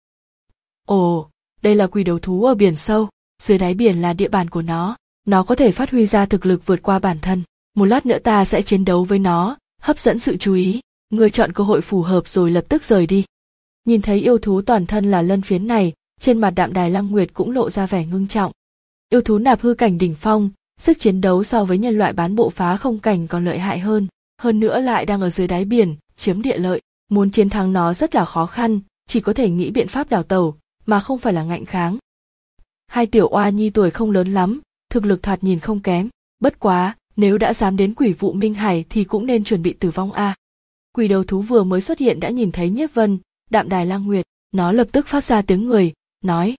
Ồ, đây là quỷ đầu thú ở biển sâu, dưới đáy biển là địa bàn của nó, nó có thể phát huy ra thực lực vượt qua bản thân. Một lát nữa ta sẽ chiến đấu với nó, hấp dẫn sự chú ý, ngươi chọn cơ hội phù hợp rồi lập tức rời đi. Nhìn thấy yêu thú toàn thân là lân phiến này, trên mặt Đạm Đài Lăng Nguyệt cũng lộ ra vẻ ngưng trọng. Yêu thú nạp hư cảnh đỉnh phong, sức chiến đấu so với nhân loại bán bộ phá không cảnh còn lợi hại hơn, hơn nữa lại đang ở dưới đáy biển, chiếm địa lợi, muốn chiến thắng nó rất là khó khăn, chỉ có thể nghĩ biện pháp đào tẩu, mà không phải là ngạnh kháng. Hai tiểu oa nhi tuổi không lớn lắm, thực lực thoạt nhìn không kém, bất quá, nếu đã dám đến quỷ vụ minh hải thì cũng nên chuẩn bị tử vong a. Quỷ đầu thú vừa mới xuất hiện đã nhìn thấy Nhiếp Vân, Đạm Đài Lăng Nguyệt, nó lập tức phát ra tiếng người, nói: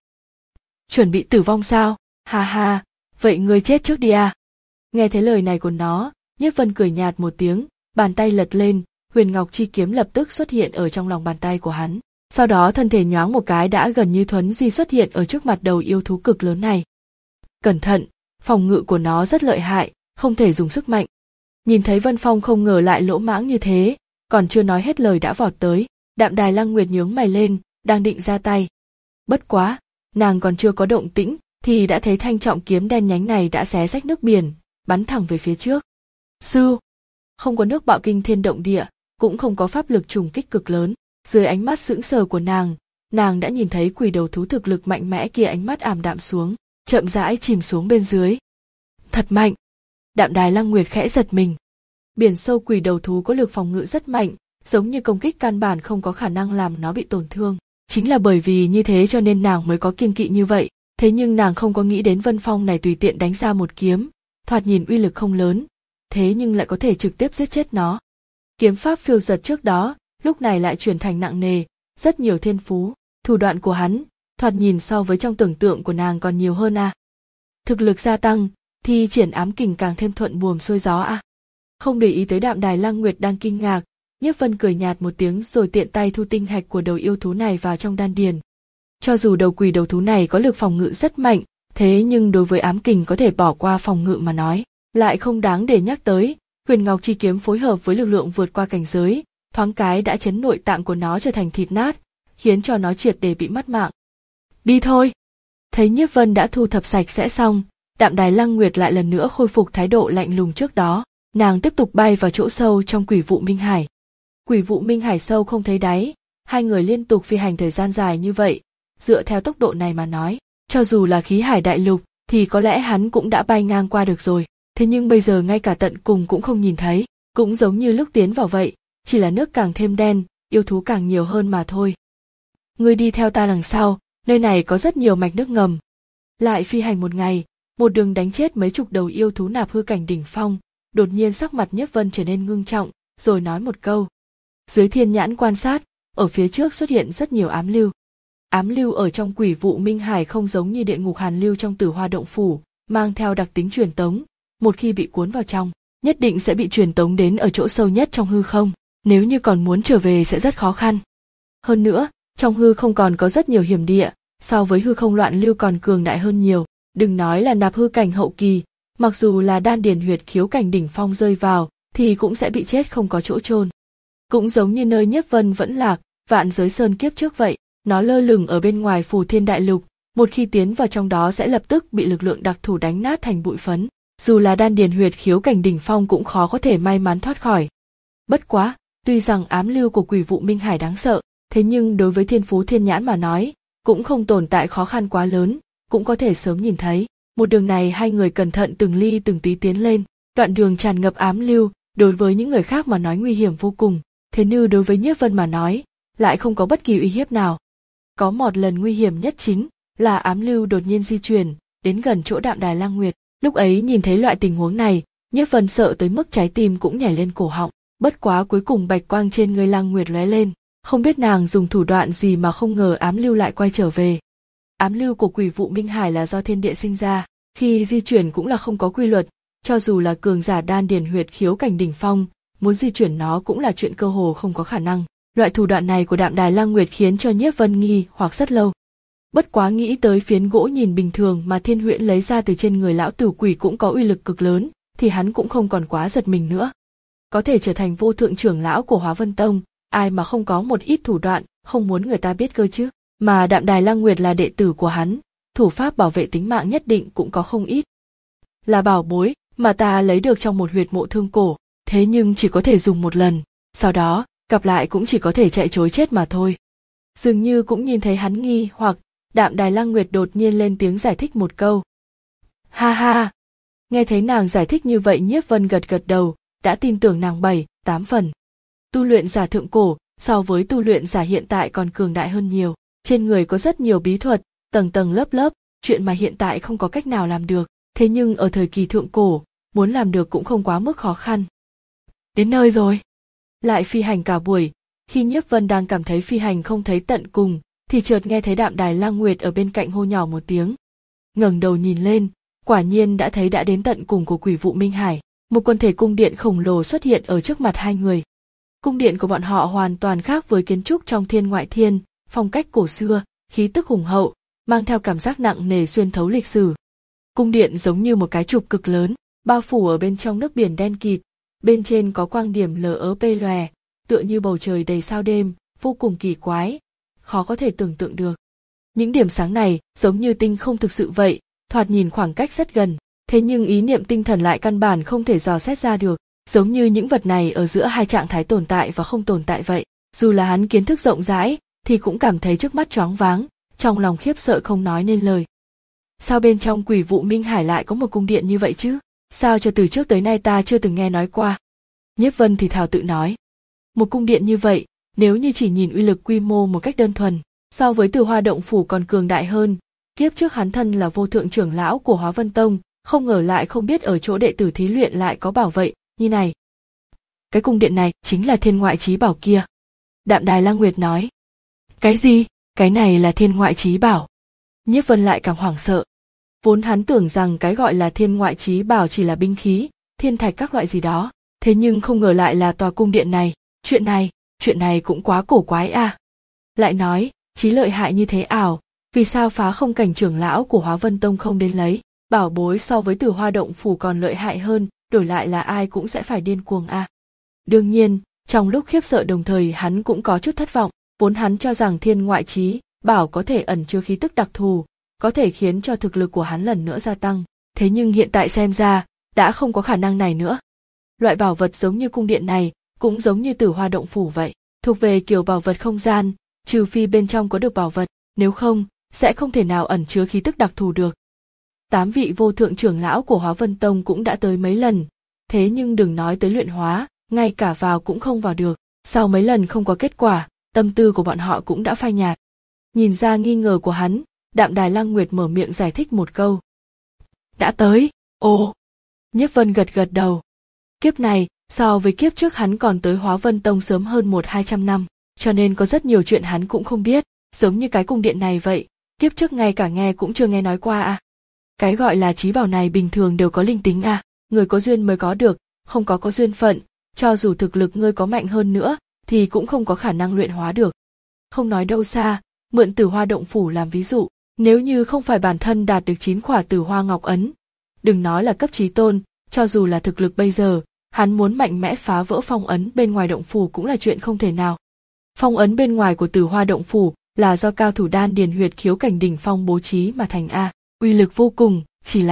chuẩn bị tử vong sao? Ha ha, vậy ngươi chết trước đi à? Nghe thấy lời này của nó, Nhiếp Vân cười nhạt một tiếng, bàn tay lật lên, Huyền Ngọc Chi Kiếm lập tức xuất hiện ở trong lòng bàn tay của hắn. Sau đó thân thể nhoáng một cái đã gần như thuấn di xuất hiện ở trước mặt đầu yêu thú cực lớn này. Cẩn thận, phòng ngự của nó rất lợi hại, không thể dùng sức mạnh. Nhìn thấy Vân Phong không ngờ lại lỗ mãng như thế, còn chưa nói hết lời đã vọt tới, Đạm Đài Lăng Nguyệt nhướng mày lên, đang định ra tay. Bất quá, nàng còn chưa có động tĩnh, thì đã thấy thanh trọng kiếm đen nhánh này đã xé rách nước biển, bắn thẳng về phía trước. Sư, không có nước bạo kinh thiên động địa, cũng không có pháp lực trùng kích cực lớn. Dưới ánh mắt sững sờ của nàng, nàng đã nhìn thấy quỷ đầu thú thực lực mạnh mẽ kia ánh mắt ảm đạm xuống, chậm rãi chìm xuống bên dưới. Thật mạnh! Đạm Đài Lăng Nguyệt khẽ giật mình. Biển sâu quỷ đầu thú có lực phòng ngự rất mạnh, giống như công kích căn bản không có khả năng làm nó bị tổn thương. Chính là bởi vì như thế cho nên nàng mới có kiêng kỵ như vậy, thế nhưng nàng không có nghĩ đến Vân Phong này tùy tiện đánh ra một kiếm, thoạt nhìn uy lực không lớn, thế nhưng lại có thể trực tiếp giết chết nó. Kiếm pháp phiêu dật trước đó, lúc này lại chuyển thành nặng nề, rất nhiều thiên phú, thủ đoạn của hắn, thoạt nhìn so với trong tưởng tượng của nàng còn nhiều hơn à. Thực lực gia tăng, thì triển ám kình càng thêm thuận buồm xuôi gió à. Không để ý tới Đạm Đài Lăng Nguyệt đang kinh ngạc, Nhiếp Vân cười nhạt một tiếng rồi tiện tay thu tinh hạch của đầu yêu thú này vào trong đan điền. Cho dù đầu quỷ đầu thú này có lực phòng ngự rất mạnh, thế nhưng đối với ám kình có thể bỏ qua phòng ngự mà nói, lại không đáng để nhắc tới. Huyền Ngọc Chi Kiếm phối hợp với lực lượng vượt qua cảnh giới, thoáng cái đã chấn nội tạng của nó trở thành thịt nát, khiến cho nó triệt để bị mất mạng. Đi thôi! Thấy Nhiếp Vân đã thu thập sạch sẽ xong, Đạm Đài Lăng Nguyệt lại lần nữa khôi phục thái độ lạnh lùng trước đó, nàng tiếp tục bay vào chỗ sâu trong quỷ vụ minh hải. Quỷ vụ minh hải sâu không thấy đáy, hai người liên tục phi hành thời gian dài như vậy, dựa theo tốc độ này mà nói, cho dù là khí hải đại lục, thì có lẽ hắn cũng đã bay ngang qua được rồi, thế nhưng bây giờ ngay cả tận cùng cũng không nhìn thấy, cũng giống như lúc tiến vào vậy, chỉ là nước càng thêm đen, yêu thú càng nhiều hơn mà thôi. Ngươi đi theo ta đằng sau, nơi này có rất nhiều mạch nước ngầm. Lại phi hành một ngày, một đường đánh chết mấy chục đầu yêu thú nạp hư cảnh đỉnh phong, đột nhiên sắc mặt Nhiếp Vân trở nên ngưng trọng, rồi nói một câu. Dưới thiên nhãn quan sát, ở phía trước xuất hiện rất nhiều ám lưu. Ám lưu ở trong quỷ vụ minh hải không giống như địa ngục hàn lưu trong Tử Hoa động phủ, mang theo đặc tính truyền tống, một khi bị cuốn vào trong, nhất định sẽ bị truyền tống đến ở chỗ sâu nhất trong hư không, nếu như còn muốn trở về sẽ rất khó khăn. Hơn nữa, trong hư không còn có rất nhiều hiểm địa, so với hư không loạn lưu còn cường đại hơn nhiều, đừng nói là nạp hư cảnh hậu kỳ, mặc dù là đan điền huyệt khiếu cảnh đỉnh phong rơi vào, thì cũng sẽ bị chết không có chỗ chôn. Cũng giống như nơi Nhiếp Vân vẫn lạc, vạn giới sơn kiếp trước vậy, nó lơ lửng ở bên ngoài phù thiên đại lục, một khi tiến vào trong đó sẽ lập tức bị lực lượng đặc thù đánh nát thành bụi phấn, dù là đan điền huyệt khiếu cảnh đỉnh phong cũng khó có thể may mắn thoát khỏi. Bất quá, tuy rằng ám lưu của Quỷ Vụ Minh Hải đáng sợ, thế nhưng đối với Thiên Phú Thiên Nhãn mà nói, cũng không tồn tại khó khăn quá lớn, cũng có thể sớm nhìn thấy. Một đường này hai người cẩn thận từng ly từng tí tiến lên, đoạn đường tràn ngập ám lưu, đối với những người khác mà nói nguy hiểm vô cùng, thế nhưng đối với Nhiếp Vân mà nói, lại không có bất kỳ uy hiếp nào. Có một lần nguy hiểm nhất chính là ám lưu đột nhiên di chuyển đến gần chỗ Đạm Đài Lang Nguyệt. Lúc ấy nhìn thấy loại tình huống này, Nhiếp Vân sợ tới mức trái tim cũng nhảy lên cổ họng. Bất quá cuối cùng bạch quang trên người Lang Nguyệt lóe lên, không biết nàng dùng thủ đoạn gì mà không ngờ ám lưu lại quay trở về. Ám lưu của Quỷ Vụ Minh Hải là do thiên địa sinh ra, khi di chuyển cũng là không có quy luật, cho dù là cường giả đan điền huyệt khiếu cảnh đỉnh phong, muốn di chuyển nó cũng là chuyện cơ hồ không có khả năng. Loại thủ đoạn này của Đạm Đài Lang Nguyệt khiến cho Nhiếp Vân nghi hoặc rất lâu. Bất quá nghĩ tới phiến gỗ nhìn bình thường mà Thiên Huyễn lấy ra từ trên người lão tử quỷ cũng có uy lực cực lớn, thì hắn cũng không còn quá giật mình nữa. Có thể trở thành vô thượng trưởng lão của Hóa Vân Tông, ai mà không có một ít thủ đoạn, không muốn người ta biết cơ chứ. Mà Đạm Đài Lang Nguyệt là đệ tử của hắn, thủ pháp bảo vệ tính mạng nhất định cũng có không ít. Là bảo bối mà ta lấy được trong một huyệt mộ thương cổ, thế nhưng chỉ có thể dùng một lần, sau đó gặp lại cũng chỉ có thể chạy trối chết mà thôi. Dường như cũng nhìn thấy hắn nghi hoặc, Đạm Đài Lang Nguyệt đột nhiên lên tiếng giải thích một câu. Ha ha! Nghe thấy nàng giải thích như vậy Nhiếp Vân gật gật đầu, đã tin tưởng nàng bảy, tám phần. Tu luyện giả thượng cổ, so với tu luyện giả hiện tại còn cường đại hơn nhiều. Trên người có rất nhiều bí thuật, tầng tầng lớp lớp, chuyện mà hiện tại không có cách nào làm được. Thế nhưng ở thời kỳ thượng cổ, muốn làm được cũng không quá mức khó khăn. Đến nơi rồi. Lại phi hành cả buổi, khi Nhiếp Vân đang cảm thấy phi hành không thấy tận cùng, thì chợt nghe thấy Đạm Đài Lang Nguyệt ở bên cạnh hô nhỏ một tiếng. Ngẩng đầu nhìn lên, quả nhiên đã thấy đã đến tận cùng của Quỷ Vụ Minh Hải, một quần thể cung điện khổng lồ xuất hiện ở trước mặt hai người. Cung điện của bọn họ hoàn toàn khác với kiến trúc trong Thiên Ngoại Thiên, phong cách cổ xưa, khí tức hùng hậu, mang theo cảm giác nặng nề xuyên thấu lịch sử. Cung điện giống như một cái trục cực lớn, bao phủ ở bên trong nước biển đen kịt, bên trên có quang điểm lờ ớ pê lòe, tựa như bầu trời đầy sao đêm, vô cùng kỳ quái, khó có thể tưởng tượng được. Những điểm sáng này giống như tinh không thực sự vậy, thoạt nhìn khoảng cách rất gần, thế nhưng ý niệm tinh thần lại căn bản không thể dò xét ra được, giống như những vật này ở giữa hai trạng thái tồn tại và không tồn tại vậy. Dù là hắn kiến thức rộng rãi, thì cũng cảm thấy trước mắt choáng váng, trong lòng khiếp sợ không nói nên lời. Sao bên trong Quỷ Vụ Minh Hải lại có một cung điện như vậy chứ? Sao cho từ trước tới nay ta chưa từng nghe nói qua? Nhiếp Vân thì thào tự nói. Một cung điện như vậy, nếu như chỉ nhìn uy lực quy mô một cách đơn thuần, so với Từ Hoa Động Phủ còn cường đại hơn. Kiếp trước hắn thân là vô thượng trưởng lão của Hóa Vân Tông, không ngờ lại không biết ở chỗ đệ tử thí luyện lại có bảo vậy như này. Cái cung điện này chính là Thiên Ngoại Chí Bảo kia. Đạm Đài Lang Nguyệt nói. Cái gì? Cái này là Thiên Ngoại Chí Bảo? Nhiếp Vân lại càng hoảng sợ. Vốn hắn tưởng rằng cái gọi là Thiên Ngoại Chí Bảo chỉ là binh khí, thiên thạch các loại gì đó, thế nhưng không ngờ lại là tòa cung điện này. Chuyện này, chuyện này cũng quá cổ quái à. Lại nói, chí lợi hại như thế ảo, vì sao Phá Không Cảnh trưởng lão của Hóa Vân Tông không đến lấy? Bảo bối so với Từ Hoa Động Phủ còn lợi hại hơn, đổi lại là ai cũng sẽ phải điên cuồng à. Đương nhiên, trong lúc khiếp sợ đồng thời hắn cũng có chút thất vọng, vốn hắn cho rằng Thiên Ngoại Chí Bảo có thể ẩn chứa khí tức đặc thù, có thể khiến cho thực lực của hắn lần nữa gia tăng, thế nhưng hiện tại xem ra, đã không có khả năng này nữa. Loại bảo vật giống như cung điện này, cũng giống như Tử Hoa Động Phủ vậy, thuộc về kiểu bảo vật không gian, trừ phi bên trong có được bảo vật, nếu không, sẽ không thể nào ẩn chứa khí tức đặc thù được. Tám vị vô thượng trưởng lão của Hóa Vân Tông cũng đã tới mấy lần, thế nhưng đừng nói tới luyện hóa, ngay cả vào cũng không vào được. Sau mấy lần không có kết quả, tâm tư của bọn họ cũng đã phai nhạt. Nhìn ra nghi ngờ của hắn, Đạm Đài Lang Nguyệt mở miệng giải thích một câu. Đã tới, ồ. Nhiếp Vân gật gật đầu. Kiếp này, so với kiếp trước hắn còn tới Hóa Vân Tông sớm hơn một hai trăm năm, cho nên có rất nhiều chuyện hắn cũng không biết, giống như cái cung điện này vậy, kiếp trước ngay cả nghe cũng chưa nghe nói qua à. Cái gọi là chí bảo này bình thường đều có linh tính à, người có duyên mới có được, không có có duyên phận, cho dù thực lực ngươi có mạnh hơn nữa, thì cũng không có khả năng luyện hóa được. Không nói đâu xa, mượn Tử Hoa Động Phủ làm ví dụ, nếu như không phải bản thân đạt được chín khỏa Tử Hoa Ngọc Ấn, đừng nói là cấp chí tôn, cho dù là thực lực bây giờ, hắn muốn mạnh mẽ phá vỡ phong ấn bên ngoài động phủ cũng là chuyện không thể nào. Phong ấn bên ngoài của Tử Hoa Động Phủ là do cao thủ đan điền huyệt khiếu cảnh đỉnh phong bố trí mà thành a, uy lực vô cùng, chỉ là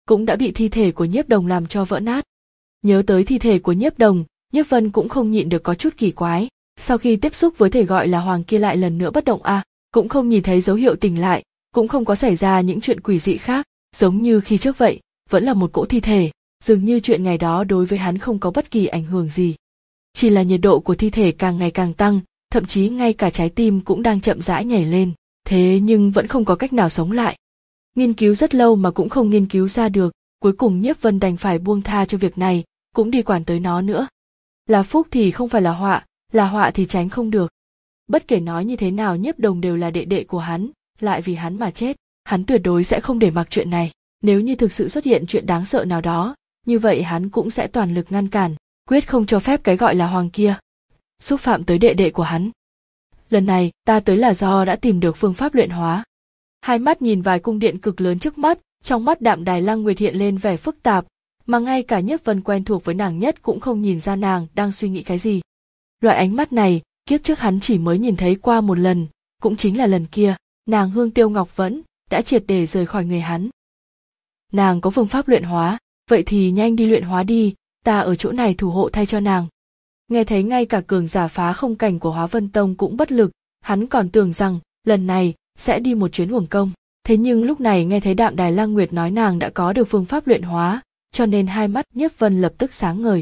cũng đã bị thi thể của Nhiếp Đồng làm cho vỡ nát. Nhớ tới thi thể của Nhiếp Đồng, Nhiếp Vân cũng không nhịn được có chút kỳ quái. Sau khi tiếp xúc với thể gọi là Hoàng kia lại lần nữa bất động a, à, cũng không nhìn thấy dấu hiệu tỉnh lại, cũng không có xảy ra những chuyện quỷ dị khác, giống như khi trước vậy, vẫn là một cỗ thi thể, dường như chuyện ngày đó đối với hắn không có bất kỳ ảnh hưởng gì. Chỉ là nhiệt độ của thi thể càng ngày càng tăng, thậm chí ngay cả trái tim cũng đang chậm rãi nhảy lên, thế nhưng vẫn không có cách nào sống lại. Nghiên cứu rất lâu mà cũng không nghiên cứu ra được, cuối cùng Nhiếp Vân đành phải buông tha cho việc này, cũng đi quản tới nó nữa. Là phúc thì không phải là họa, là họa thì tránh không được. Bất kể nói như thế nào Nhiếp Đồng đều là đệ đệ của hắn, lại vì hắn mà chết, hắn tuyệt đối sẽ không để mặc chuyện này. Nếu như thực sự xuất hiện chuyện đáng sợ nào đó, như vậy hắn cũng sẽ toàn lực ngăn cản, quyết không cho phép cái gọi là Hoàng kia xúc phạm tới đệ đệ của hắn. Lần này, ta tới là do đã tìm được phương pháp luyện hóa. Hai mắt nhìn vài cung điện cực lớn trước mắt, trong mắt Đạm Đài Lăng Nguyệt hiện lên vẻ phức tạp, mà ngay cả Nhiếp Vân quen thuộc với nàng nhất cũng không nhìn ra nàng đang suy nghĩ cái gì. Loại ánh mắt này, kiếp trước hắn chỉ mới nhìn thấy qua một lần, cũng chính là lần kia, nàng Hương Tiêu Ngọc Vẫn đã triệt để rời khỏi người hắn. Nàng có phương pháp luyện hóa, vậy thì nhanh đi luyện hóa đi, ta ở chỗ này thủ hộ thay cho nàng. Nghe thấy ngay cả cường giả phá không cảnh của Hóa Vân Tông cũng bất lực, hắn còn tưởng rằng lần này sẽ đi một chuyến uổng công. Thế nhưng lúc này nghe thấy Đạm Đài Lăng Nguyệt nói nàng đã có được phương pháp luyện hóa, cho nên hai mắt Nhiếp Vân lập tức sáng ngời.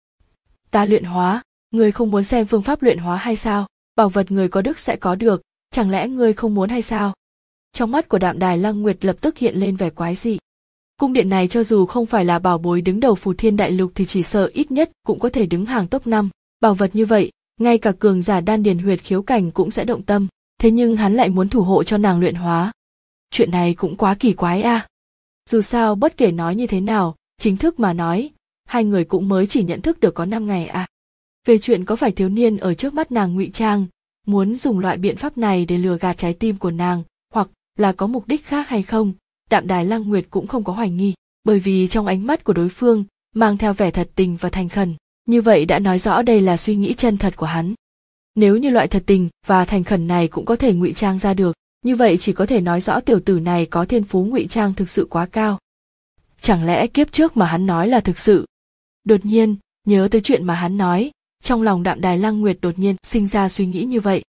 Ta luyện hóa, ngươi không muốn xem phương pháp luyện hóa hay sao? Bảo vật người có đức sẽ có được, chẳng lẽ ngươi không muốn hay sao? Trong mắt của Đạm Đài Lăng Nguyệt lập tức hiện lên vẻ quái dị. Cung điện này cho dù không phải là bảo bối đứng đầu Phù Thiên Đại Lục thì chỉ sợ ít nhất cũng có thể đứng hàng top năm. Bảo vật như vậy, ngay cả cường giả đan điền huyệt khiếu cảnh cũng sẽ động tâm, thế nhưng hắn lại muốn thủ hộ cho nàng luyện hóa. Chuyện này cũng quá kỳ quái a. À. Dù sao bất kể nói như thế nào, chính thức mà nói, hai người cũng mới chỉ nhận thức được có năm ngày à. Về chuyện có phải thiếu niên ở trước mắt nàng ngụy trang, muốn dùng loại biện pháp này để lừa gạt trái tim của nàng, hoặc là có mục đích khác hay không, Đạm Đài Lăng Nguyệt cũng không có hoài nghi, bởi vì trong ánh mắt của đối phương mang theo vẻ thật tình và thành khẩn, như vậy đã nói rõ đây là suy nghĩ chân thật của hắn. Nếu như loại thật tình và thành khẩn này cũng có thể ngụy trang ra được, như vậy chỉ có thể nói rõ tiểu tử này có thiên phú ngụy trang thực sự quá cao. Chẳng lẽ kiếp trước mà hắn nói là thực sự? Đột nhiên, nhớ tới chuyện mà hắn nói, trong lòng Đạm Đài Lăng Nguyệt đột nhiên sinh ra suy nghĩ như vậy.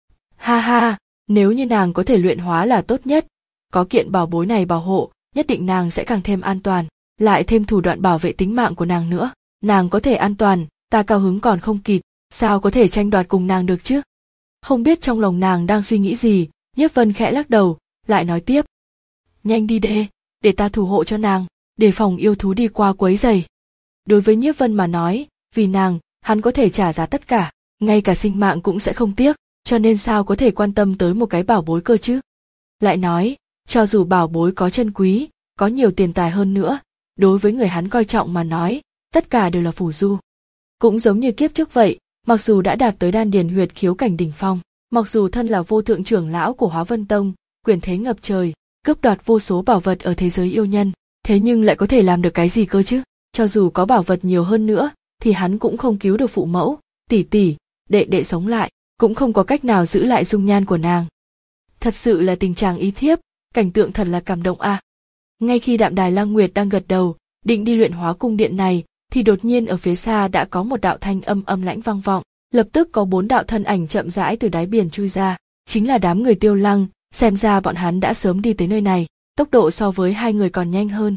Ha ha, nếu như nàng có thể luyện hóa là tốt nhất, có kiện bảo bối này bảo hộ, nhất định nàng sẽ càng thêm an toàn, lại thêm thủ đoạn bảo vệ tính mạng của nàng nữa. Nàng có thể an toàn, ta cao hứng còn không kịp, sao có thể tranh đoạt cùng nàng được chứ? Không biết trong lòng nàng đang suy nghĩ gì, Nhiếp Vân khẽ lắc đầu, lại nói tiếp. Nhanh đi đệ, để ta thủ hộ cho nàng, đề phòng yêu thú đi qua quấy rầy. Đối với Nhiếp Vân mà nói, vì nàng, hắn có thể trả giá tất cả, ngay cả sinh mạng cũng sẽ không tiếc, cho nên sao có thể quan tâm tới một cái bảo bối cơ chứ? Lại nói, cho dù bảo bối có chân quý, có nhiều tiền tài hơn nữa, đối với người hắn coi trọng mà nói, tất cả đều là phù du. Cũng giống như kiếp trước vậy, mặc dù đã đạt tới đan điền huyệt khiếu cảnh đỉnh phong, mặc dù thân là vô thượng trưởng lão của Hóa Vân Tông, quyền thế ngập trời, cướp đoạt vô số bảo vật ở thế giới yêu nhân, thế nhưng lại có thể làm được cái gì cơ chứ? Cho dù có bảo vật nhiều hơn nữa, thì hắn cũng không cứu được phụ mẫu, tỷ tỷ, đệ đệ sống lại, cũng không có cách nào giữ lại dung nhan của nàng. Thật sự là tình trạng ý thiếp, cảnh tượng thật là cảm động a. À. Ngay khi Đạm Đài Lăng Nguyệt đang gật đầu, định đi luyện hóa cung điện này, thì đột nhiên ở phía xa đã có một đạo thanh âm âm lãnh vang vọng, lập tức có bốn đạo thân ảnh chậm rãi từ đáy biển chui ra, chính là đám người Tiêu Lăng, xem ra bọn hắn đã sớm đi tới nơi này, tốc độ so với hai người còn nhanh hơn.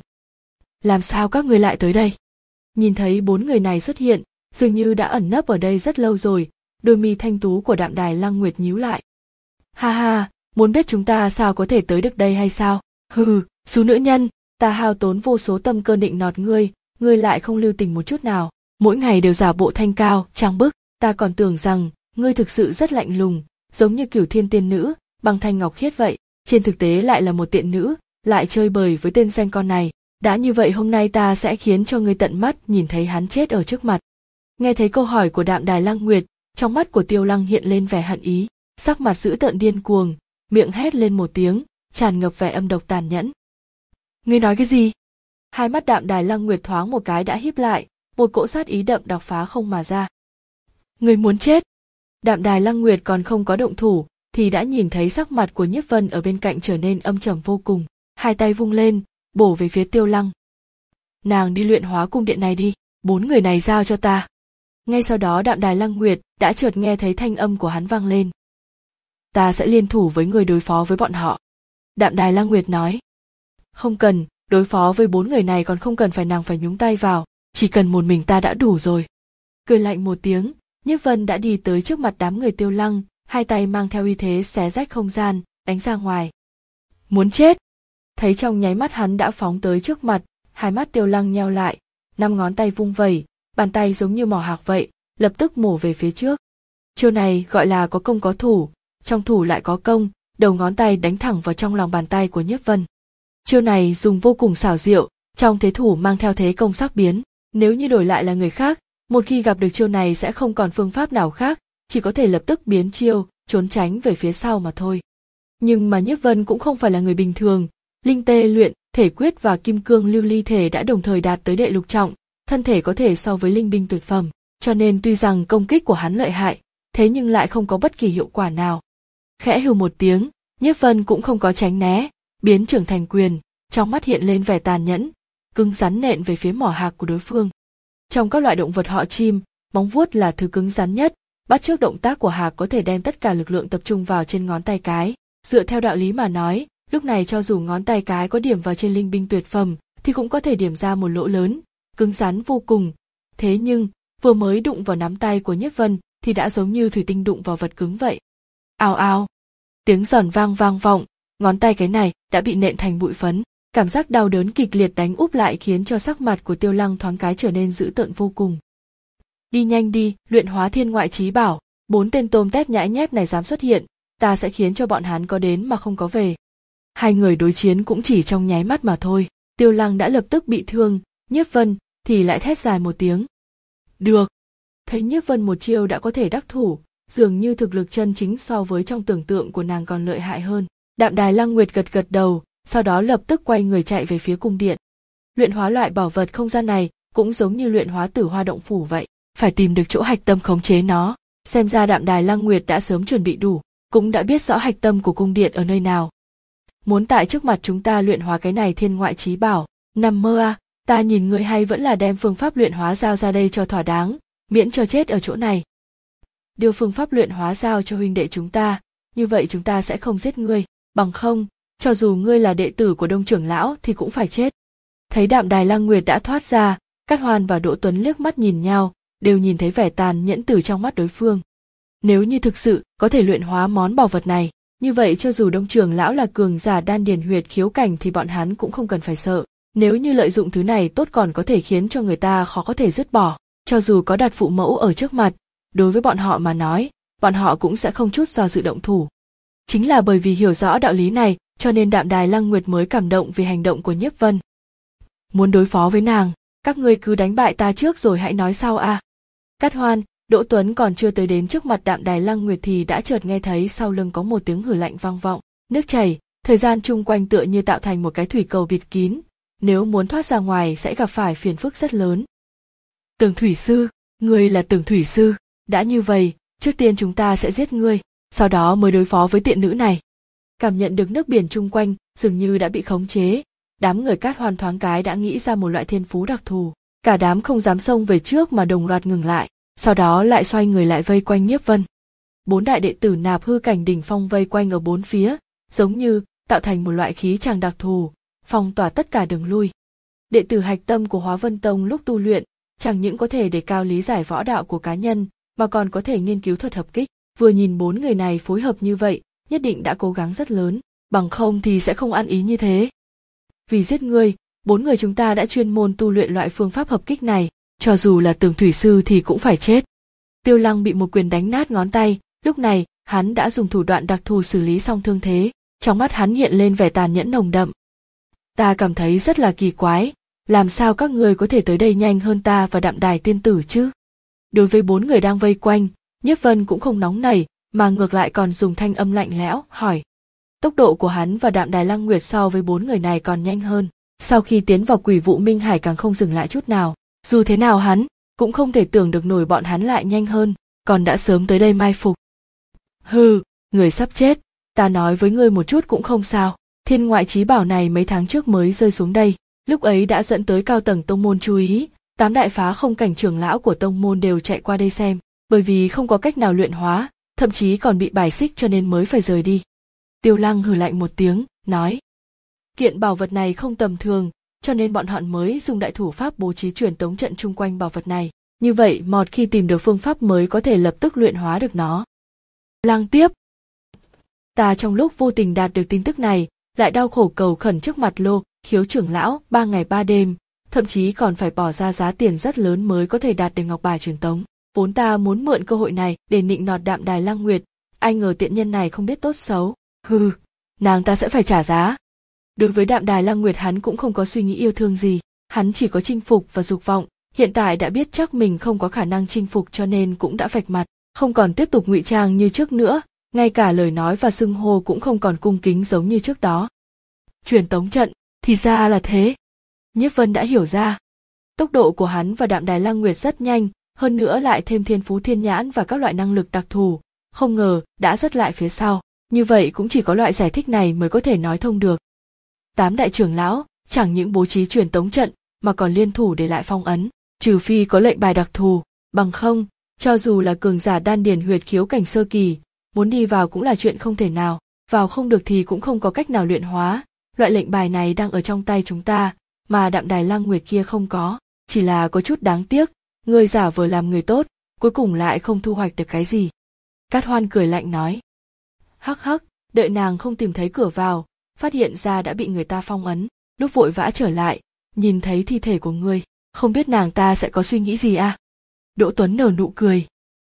Làm sao các người lại tới đây? Nhìn thấy bốn người này xuất hiện, dường như đã ẩn nấp ở đây rất lâu rồi, đôi mi thanh tú của Đạm Đài Lăng Nguyệt nhíu lại. Ha ha, muốn biết chúng ta sao có thể tới được đây hay sao? Hừ, số nữ nhân, ta hao tốn vô số tâm cơ định nọt ngươi, ngươi lại không lưu tình một chút nào, mỗi ngày đều giả bộ thanh cao, trang bức, ta còn tưởng rằng ngươi thực sự rất lạnh lùng, giống như Cửu Thiên tiên nữ, bằng thanh ngọc khiết vậy, trên thực tế lại là một tiện nữ, lại chơi bời với tên danh con này. Đã như vậy hôm nay ta sẽ khiến cho ngươi tận mắt nhìn thấy hắn chết ở trước mặt. Nghe thấy câu hỏi của Đạm Đài Lăng Nguyệt, trong mắt của Tiêu Lăng hiện lên vẻ hận ý, sắc mặt dữ tợn điên cuồng, miệng hét lên một tiếng, tràn ngập vẻ âm độc tàn nhẫn. Ngươi nói cái gì? Hai mắt Đạm Đài Lăng Nguyệt thoáng một cái đã híp lại, một cỗ sát ý đậm đặc phá không mà ra. Ngươi muốn chết? Đạm Đài Lăng Nguyệt còn không có động thủ, thì đã nhìn thấy sắc mặt của Nhiếp Vân ở bên cạnh trở nên âm trầm vô cùng, hai tay vung lên, bổ về phía Tiêu Lăng. nàng đi luyện hóa cung điện này đi, bốn người này giao cho ta. Ngay sau đó Đạm Đài Lăng Nguyệt đã chợt nghe thấy thanh âm của hắn vang lên. Ta sẽ liên thủ với người đối phó với bọn họ. Đạm Đài Lăng Nguyệt nói. Không cần, đối phó với bốn người này còn không cần phải nàng phải nhúng tay vào, chỉ cần một mình ta đã đủ rồi. Cười lạnh một tiếng, Nhiếp Vân đã đi tới trước mặt đám người Tiêu Lăng, hai tay mang theo uy thế xé rách không gian, đánh ra ngoài. Muốn chết! Thấy trong nháy mắt hắn đã phóng tới trước mặt, hai mắt Tiêu Lăng nheo lại, năm ngón tay vung vẩy, bàn tay giống như mỏ hạc vậy, lập tức mổ về phía trước. Chiêu này gọi là có công có thủ, trong thủ lại có công, đầu ngón tay đánh thẳng vào trong lòng bàn tay của Nhiếp Vân. Chiêu này dùng vô cùng xảo diệu, trong thế thủ mang theo thế công sắc biến. Nếu như đổi lại là người khác, một khi gặp được chiêu này sẽ không còn phương pháp nào khác, chỉ có thể lập tức biến chiêu, trốn tránh về phía sau mà thôi. Nhưng mà Nhiếp Vân cũng không phải là người bình thường, linh tê luyện, thể quyết và kim cương lưu ly thể đã đồng thời đạt tới đệ lục trọng, thân thể có thể so với linh binh tuyệt phẩm, cho nên tuy rằng công kích của hắn lợi hại, thế nhưng lại không có bất kỳ hiệu quả nào. Khẽ hừ một tiếng, Nhiếp Vân cũng không có tránh né, biến trưởng thành quyền, trong mắt hiện lên vẻ tàn nhẫn, cứng rắn nện về phía mỏ hạc của đối phương. Trong các loại động vật họ chim, móng vuốt là thứ cứng rắn nhất, bắt chước động tác của hạc có thể đem tất cả lực lượng tập trung vào trên ngón tay cái. Dựa theo đạo lý mà nói, lúc này cho dù ngón tay cái có điểm vào trên linh binh tuyệt phẩm, thì cũng có thể điểm ra một lỗ lớn, cứng rắn vô cùng. Thế nhưng, vừa mới đụng vào nắm tay của Nhiếp Vân, thì đã giống như thủy tinh đụng vào vật cứng vậy. Ào ào! Tiếng giòn vang vang vọng, ngón tay cái này đã bị nện thành bụi phấn. Cảm giác đau đớn kịch liệt đánh úp lại khiến cho sắc mặt của Tiêu Lăng thoáng cái trở nên dữ tợn vô cùng. Đi nhanh đi, luyện hóa thiên ngoại chí bảo, bốn tên tôm tép nhãi nhép này dám xuất hiện, ta sẽ khiến cho bọn hắn có đến mà không có về. Hai người đối chiến cũng chỉ trong nháy mắt mà thôi, Tiêu Lăng đã lập tức bị thương, Nhiếp Vân thì lại thét dài một tiếng. Được. Thấy Nhiếp Vân một chiêu đã có thể đắc thủ, dường như thực lực chân chính so với trong tưởng tượng của nàng còn lợi hại hơn. Đạm Đài Lăng Nguyệt gật gật đầu, sau đó lập tức quay người chạy về phía cung điện. Luyện hóa loại bảo vật không gian này cũng giống như luyện hóa Tử Hoa động phủ vậy, phải tìm được chỗ hạch tâm khống chế nó. Xem ra Đạm Đài Lăng Nguyệt đã sớm chuẩn bị đủ, cũng đã biết rõ hạch tâm của cung điện ở nơi nào. Muốn tại trước mặt chúng ta luyện hóa cái này thiên ngoại chí bảo, nằm mơ à, ta nhìn ngươi hay vẫn là đem phương pháp luyện hóa giao ra đây cho thỏa đáng, miễn cho chết ở chỗ này. Đưa phương pháp luyện hóa giao cho huynh đệ chúng ta, như vậy chúng ta sẽ không giết ngươi, bằng không, cho dù ngươi là đệ tử của Đông trưởng lão thì cũng phải chết. Thấy Đạm Đài Lăng Nguyệt đã thoát ra, Cát Hoan và Đỗ Tuấn liếc mắt nhìn nhau, đều nhìn thấy vẻ tàn nhẫn từ trong mắt đối phương. Nếu như thực sự có thể luyện hóa món bảo vật này, như vậy cho dù Đông trưởng lão là cường giả đan điền huyệt khiếu cảnh thì bọn hắn cũng không cần phải sợ. Nếu như lợi dụng thứ này tốt còn có thể khiến cho người ta khó có thể dứt bỏ, cho dù có đặt phụ mẫu ở trước mặt, đối với bọn họ mà nói, bọn họ cũng sẽ không chút do dự động thủ. Chính là bởi vì hiểu rõ đạo lý này, cho nên Đạm Đài Lăng Nguyệt mới cảm động vì hành động của Nhiếp Vân. Muốn đối phó với nàng, các ngươi cứ đánh bại ta trước rồi hãy nói sau a. À. Cát Hoan, Đỗ Tuấn còn chưa tới đến trước mặt Đạm Đài Lăng Nguyệt thì đã chợt nghe thấy sau lưng có một tiếng hử lạnh vang vọng, nước chảy, thời gian chung quanh tựa như tạo thành một cái thủy cầu bịt kín, nếu muốn thoát ra ngoài sẽ gặp phải phiền phức rất lớn. Tường thủy sư, ngươi là Tường thủy sư, đã như vậy, trước tiên chúng ta sẽ giết ngươi, sau đó mới đối phó với tiện nữ này. Cảm nhận được nước biển chung quanh dường như đã bị khống chế, đám người Cát Hoan thoáng cái đã nghĩ ra một loại thiên phú đặc thù, cả đám không dám xông về trước mà đồng loạt ngừng lại, sau đó lại xoay người lại vây quanh Nhiếp Vân. Bốn đại đệ tử nạp hư cảnh đỉnh phong vây quanh ở bốn phía, giống như tạo thành một loại khí tràng đặc thù, phong tỏa tất cả đường lui. Đệ tử hạch tâm của Hóa Vân Tông lúc tu luyện, chẳng những có thể đề cao lý giải võ đạo của cá nhân, mà còn có thể nghiên cứu thuật hợp kích. Vừa nhìn bốn người này phối hợp như vậy, nhất định đã cố gắng rất lớn, bằng không thì sẽ không ăn ý như thế. Vì giết ngươi, bốn người chúng ta đã chuyên môn tu luyện loại phương pháp hợp kích này, cho dù là Tường thủy sư thì cũng phải chết. Tiêu Lăng bị một quyền đánh nát ngón tay, lúc này hắn đã dùng thủ đoạn đặc thù xử lý xong thương thế, trong mắt hắn hiện lên vẻ tàn nhẫn nồng đậm. Ta cảm thấy rất là kỳ quái, làm sao các ngươi có thể tới đây nhanh hơn ta và Đạm Đài tiên tử chứ? Đối với bốn người đang vây quanh, Nhiếp Vân cũng không nóng nảy, mà ngược lại còn dùng thanh âm lạnh lẽo hỏi. Tốc độ của hắn và Đạm Đài Lăng Nguyệt so với bốn người này còn nhanh hơn, sau khi tiến vào Quỷ Vụ Minh Hải càng không dừng lại chút nào, dù thế nào hắn cũng không thể tưởng được nổi bọn hắn lại nhanh hơn, còn đã sớm tới đây mai phục. Hừ, người sắp chết, ta nói với ngươi một chút cũng không sao, thiên ngoại chí bảo này mấy tháng trước mới rơi xuống đây, Lúc ấy đã dẫn tới cao tầng tông môn chú ý, tám đại phá không cảnh trưởng lão của tông môn đều chạy qua đây xem, bởi vì không có cách nào luyện hóa, thậm chí còn bị bài xích cho nên mới phải rời đi. Tiêu Lăng hừ lạnh một tiếng, nói: kiện bảo vật này không tầm thường, cho nên bọn họ mới dùng đại thủ pháp bố trí truyền tống trận chung quanh bảo vật này. Như vậy một khi tìm được phương pháp mới có thể lập tức luyện hóa được nó. Lăng tiếp. Ta trong lúc vô tình đạt được tin tức này, lại đau khổ cầu khẩn trước mặt Lô Khiếu trưởng lão ba ngày ba đêm, thậm chí còn phải bỏ ra giá tiền rất lớn mới có thể đạt được ngọc bài truyền tống. Vốn ta muốn mượn cơ hội này để nịnh nọt Đạm Đài Lăng Nguyệt, ai ngờ tiện nhân này không biết tốt xấu. Hừ, nàng ta sẽ phải trả giá. Đối với Đạm Đài Lăng Nguyệt hắn cũng không có suy nghĩ yêu thương gì, hắn chỉ có chinh phục và dục vọng, hiện tại đã biết chắc mình không có khả năng chinh phục cho nên cũng đã vạch mặt, không còn tiếp tục ngụy trang như trước nữa, ngay cả lời nói và xưng hô cũng không còn cung kính giống như trước đó. Truyền tống trận, thì ra là thế. Nhiếp Vân đã hiểu ra. Tốc độ của hắn và Đạm Đài Lăng Nguyệt rất nhanh, hơn nữa lại thêm thiên phú thiên nhãn và các loại năng lực đặc thù, không ngờ đã rất lại phía sau, như vậy cũng chỉ có loại giải thích này mới có thể nói thông được. Tám đại trưởng lão chẳng những bố trí truyền tống trận mà còn liên thủ để lại phong ấn, trừ phi có lệnh bài đặc thù, bằng không, cho dù là cường giả đan điền huyệt khiếu cảnh sơ kỳ, muốn đi vào cũng là chuyện không thể nào, vào không được thì cũng không có cách nào luyện hóa. Loại lệnh bài này đang ở trong tay chúng ta, mà Đạm Đài Lăng Nguyệt kia không có, chỉ là có chút đáng tiếc, người giả vờ làm người tốt, cuối cùng lại không thu hoạch được cái gì. Cát Hoan cười lạnh nói. Hắc hắc, đợi nàng không tìm thấy cửa vào, phát hiện ra đã bị người ta phong ấn, lúc vội vã trở lại, nhìn thấy thi thể của ngươi, không biết nàng ta sẽ có suy nghĩ gì à? Đỗ Tuấn nở nụ cười.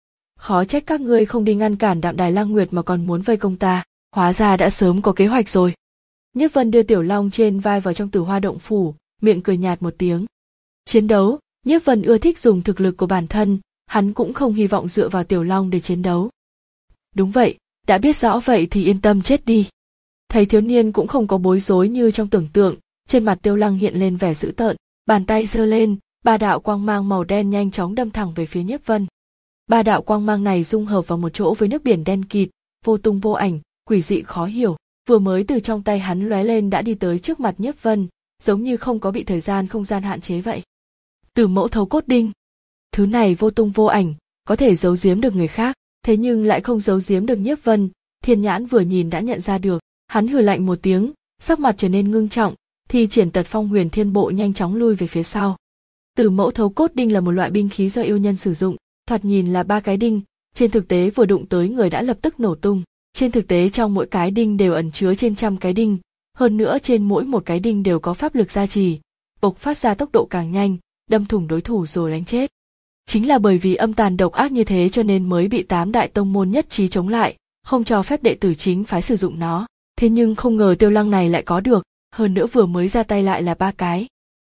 Khó trách các ngươi không đi ngăn cản Đạm Đài Lăng Nguyệt mà còn muốn vây công ta, hóa ra đã sớm có kế hoạch rồi. Nhiếp Vân đưa Tiểu Long trên vai vào trong Tử Hoa động phủ, miệng cười nhạt một tiếng. Chiến đấu, Nhiếp Vân ưa thích dùng thực lực của bản thân, hắn cũng không hy vọng dựa vào Tiểu Long để chiến đấu. Đúng vậy, đã biết rõ vậy thì yên tâm chết đi. Thấy thiếu niên cũng không có bối rối như trong tưởng tượng, trên mặt Tiêu Lăng hiện lên vẻ dữ tợn, bàn tay giơ lên, ba đạo quang mang màu đen nhanh chóng đâm thẳng về phía Nhiếp Vân. Ba đạo quang mang này dung hợp vào một chỗ với nước biển đen kịt, vô tung vô ảnh, quỷ dị khó hiểu, vừa mới từ trong tay hắn lóe lên đã đi tới trước mặt Nhiếp Vân, giống như không có bị thời gian không gian hạn chế vậy. Tử Mẫu Thấu Cốt Đinh. Thứ này vô tung vô ảnh, có thể giấu giếm được người khác, thế nhưng lại không giấu giếm được Nhiếp Vân, Thiên Nhãn vừa nhìn đã nhận ra được, hắn hừ lạnh một tiếng, sắc mặt trở nên ngưng trọng, thì triển Tật Phong Huyền Thiên Bộ nhanh chóng lui về phía sau. Tử Mẫu Thấu Cốt Đinh là một loại binh khí do yêu nhân sử dụng, thoạt nhìn là ba cái đinh, trên thực tế vừa đụng tới người đã lập tức nổ tung. Trên thực tế trong mỗi cái đinh đều ẩn chứa trên trăm cái đinh, hơn nữa trên mỗi một cái đinh đều có pháp lực gia trì, bộc phát ra tốc độ càng nhanh, đâm thủng đối thủ rồi đánh chết. Chính là bởi vì âm tàn độc ác như thế cho nên mới bị tám đại tông môn nhất trí chống lại, không cho phép đệ tử chính phái sử dụng nó. Thế nhưng không ngờ Tiêu Lăng này lại có được, hơn nữa vừa mới ra tay lại là ba cái.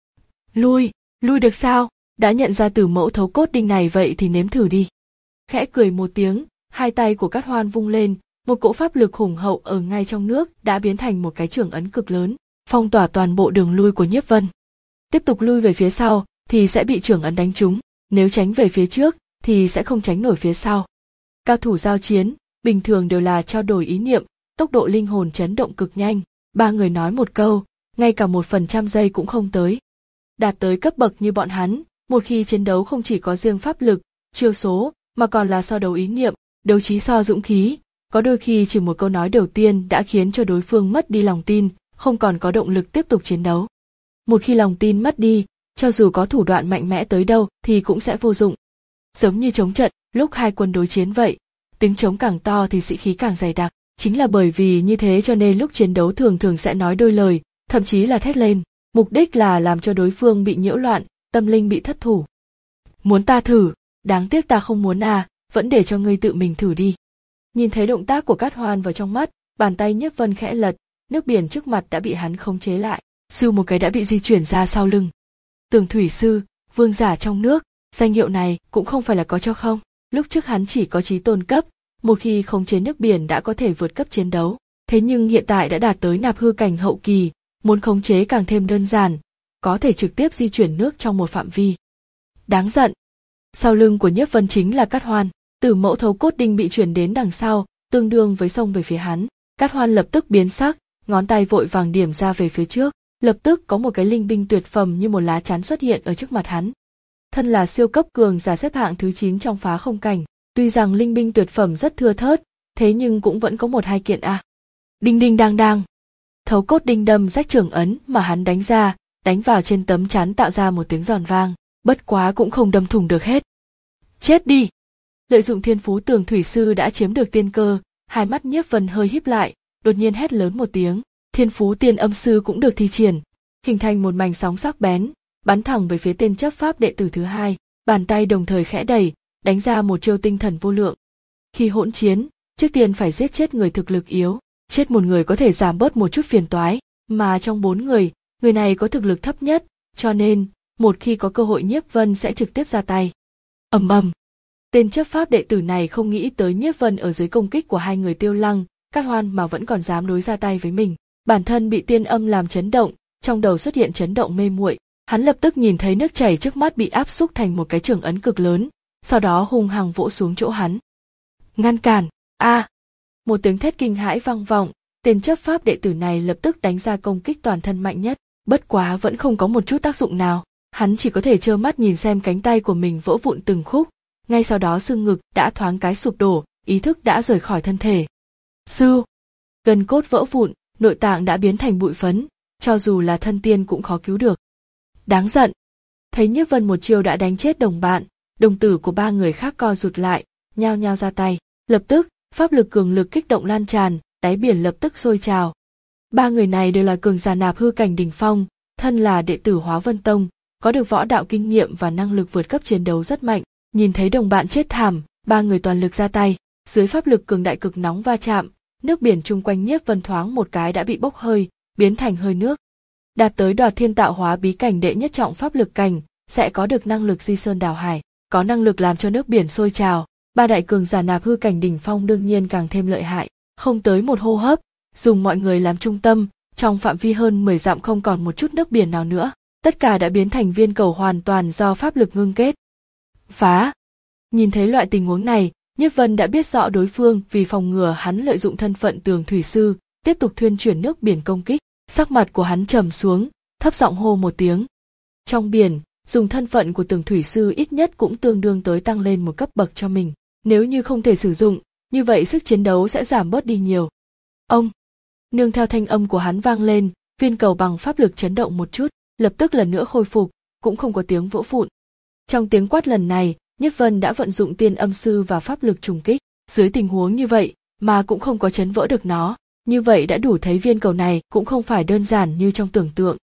Lui, lui được sao? Đã nhận ra Tử Mẫu Thấu Cốt Đinh này vậy thì nếm thử đi. Khẽ cười một tiếng, hai tay của Cát Hoan vung lên, một cỗ pháp lực hùng hậu ở ngay trong nước đã biến thành một cái trường ấn cực lớn, phong tỏa toàn bộ đường lui của Nhiếp Vân. Tiếp tục lui về phía sau thì sẽ bị trường ấn đánh trúng, nếu tránh về phía trước thì sẽ không tránh nổi phía sau. Cao thủ giao chiến, bình thường đều là trao đổi ý niệm, tốc độ linh hồn chấn động cực nhanh, ba người nói một câu, ngay cả một phần trăm giây cũng không tới. Đạt tới cấp bậc như bọn hắn, một khi chiến đấu không chỉ có riêng pháp lực, chiêu số, mà còn là so đấu ý niệm, đấu trí so dũng khí. Có đôi khi chỉ một câu nói đầu tiên đã khiến cho đối phương mất đi lòng tin, không còn có động lực tiếp tục chiến đấu. Một khi lòng tin mất đi, cho dù có thủ đoạn mạnh mẽ tới đâu thì cũng sẽ vô dụng. Giống như chống trận, lúc hai quân đối chiến vậy, tiếng trống càng to thì sĩ khí càng dày đặc, chính là bởi vì như thế cho nên lúc chiến đấu thường thường sẽ nói đôi lời, thậm chí là thét lên, mục đích là làm cho đối phương bị nhiễu loạn, tâm linh bị thất thủ. Muốn ta thử, đáng tiếc ta không muốn à, vẫn để cho ngươi tự mình thử đi. Nhìn thấy động tác của Cát Hoan vào trong mắt, bàn tay Nhiếp Vân khẽ lật, nước biển trước mặt đã bị hắn khống chế lại, sư một cái đã bị di chuyển ra sau lưng. Tường thủy sư, vương giả trong nước, danh hiệu này cũng không phải là có cho không. Lúc trước hắn chỉ có chí tôn cấp, một khi khống chế nước biển đã có thể vượt cấp chiến đấu. Thế nhưng hiện tại đã đạt tới nạp hư cảnh hậu kỳ, muốn khống chế càng thêm đơn giản, có thể trực tiếp di chuyển nước trong một phạm vi. Đáng giận. Sau lưng của Nhiếp Vân chính là Cát Hoan. Tử Mẫu Thấu Cốt Đinh bị chuyển đến đằng sau, tương đương với xông về phía hắn. Cát Hoan lập tức biến sắc, ngón tay vội vàng điểm ra về phía trước, Lập tức có một cái linh binh tuyệt phẩm như một lá chắn xuất hiện ở trước mặt hắn. Thân là siêu cấp cường giả xếp hạng thứ chín trong phá không cảnh, tuy rằng linh binh tuyệt phẩm rất thưa thớt, thế nhưng cũng vẫn có một hai kiện a. À. Đinh đinh đang đang. Thấu cốt đinh đâm rách trường ấn mà hắn đánh ra, đánh vào trên tấm chắn tạo ra một tiếng giòn vang, bất quá cũng không đâm thủng được hết. Chết đi! Lợi dụng thiên phú tường thủy sư đã chiếm được tiên cơ, hai mắt Nhiếp Vân hơi híp lại, đột nhiên hét lớn một tiếng, thiên phú tiên âm sư cũng được thi triển, hình thành một mảnh sóng sắc bén, bắn thẳng về phía tên chấp pháp đệ tử thứ hai, bàn tay đồng thời khẽ đẩy, đánh ra một chiêu tinh thần vô lượng. Khi hỗn chiến, trước tiên phải giết chết người thực lực yếu, chết một người có thể giảm bớt một chút phiền toái, mà trong bốn người, người này có thực lực thấp nhất, cho nên, một khi có cơ hội Nhiếp Vân sẽ trực tiếp ra tay. Ầm ầm. Tên chấp pháp đệ tử này không nghĩ tới Nhiếp Vân ở dưới công kích của hai người Tiêu Lăng, Cát Hoan mà vẫn còn dám đối ra tay với mình. Bản thân bị tiên âm làm chấn động, trong đầu xuất hiện chấn động mê muội, hắn lập tức nhìn thấy nước chảy trước mắt bị áp xúc thành một cái trường ấn cực lớn, sau đó hung hăng vỗ xuống chỗ hắn. Ngăn cản, a! À. Một tiếng thét kinh hãi vang vọng, tên chấp pháp đệ tử này lập tức đánh ra công kích toàn thân mạnh nhất, bất quá vẫn không có một chút tác dụng nào, hắn chỉ có thể trơ mắt nhìn xem cánh tay của mình vỡ vụn từng khúc, ngay sau đó xương ngực đã thoáng cái sụp đổ, ý thức đã rời khỏi thân thể. Sư! Gân cốt vỡ vụn, nội tạng đã biến thành bụi phấn, cho dù là thân tiên cũng khó cứu được. Đáng giận! Thấy Nhiếp Vân một chiêu đã đánh chết đồng bạn, đồng tử của ba người khác co rụt lại, nhao nhao ra tay, lập tức, pháp lực cường lực kích động lan tràn, đáy biển lập tức sôi trào. Ba người này đều là cường giả nạp hư cảnh đỉnh phong, thân là đệ tử Hóa Vân Tông, có được võ đạo kinh nghiệm và năng lực vượt cấp chiến đấu rất mạnh. Nhìn thấy đồng bạn chết thảm, ba người toàn lực ra tay, dưới pháp lực cường đại cực nóng va chạm, nước biển chung quanh Nhiếp Vân thoáng một cái đã bị bốc hơi, biến thành hơi nước. Đạt tới Đoạt Thiên Tạo Hóa bí cảnh đệ nhất trọng pháp lực cảnh, sẽ có được năng lực di sơn đảo hải, có năng lực làm cho nước biển sôi trào. Ba đại cường giả nạp hư cảnh đỉnh phong đương nhiên càng thêm lợi hại, không tới một hô hấp, dùng mọi người làm trung tâm, trong phạm vi hơn mười dặm không còn một chút nước biển nào nữa, tất cả đã biến thành viên cầu hoàn toàn do pháp lực ngưng kết. Phá! Nhìn thấy loại tình huống này, Nhiếp Vân đã biết rõ đối phương vì phòng ngừa hắn lợi dụng thân phận tường thủy sư, tiếp tục thuyên chuyển nước biển công kích, sắc mặt của hắn trầm xuống, thấp giọng hô một tiếng. Trong biển, dùng thân phận của tường thủy sư ít nhất cũng tương đương tới tăng lên một cấp bậc cho mình, nếu như không thể sử dụng, như vậy sức chiến đấu sẽ giảm bớt đi nhiều. Ông! Nương theo thanh âm của hắn vang lên, viên cầu bằng pháp lực chấn động một chút, lập tức lần nữa khôi phục, cũng không có tiếng vỡ vụn. Trong tiếng quát lần này, Nhiếp Vân đã vận dụng tiên âm sư và pháp lực trùng kích, dưới tình huống như vậy mà cũng không có chấn vỡ được nó, như vậy đã đủ thấy viên cầu này cũng không phải đơn giản như trong tưởng tượng.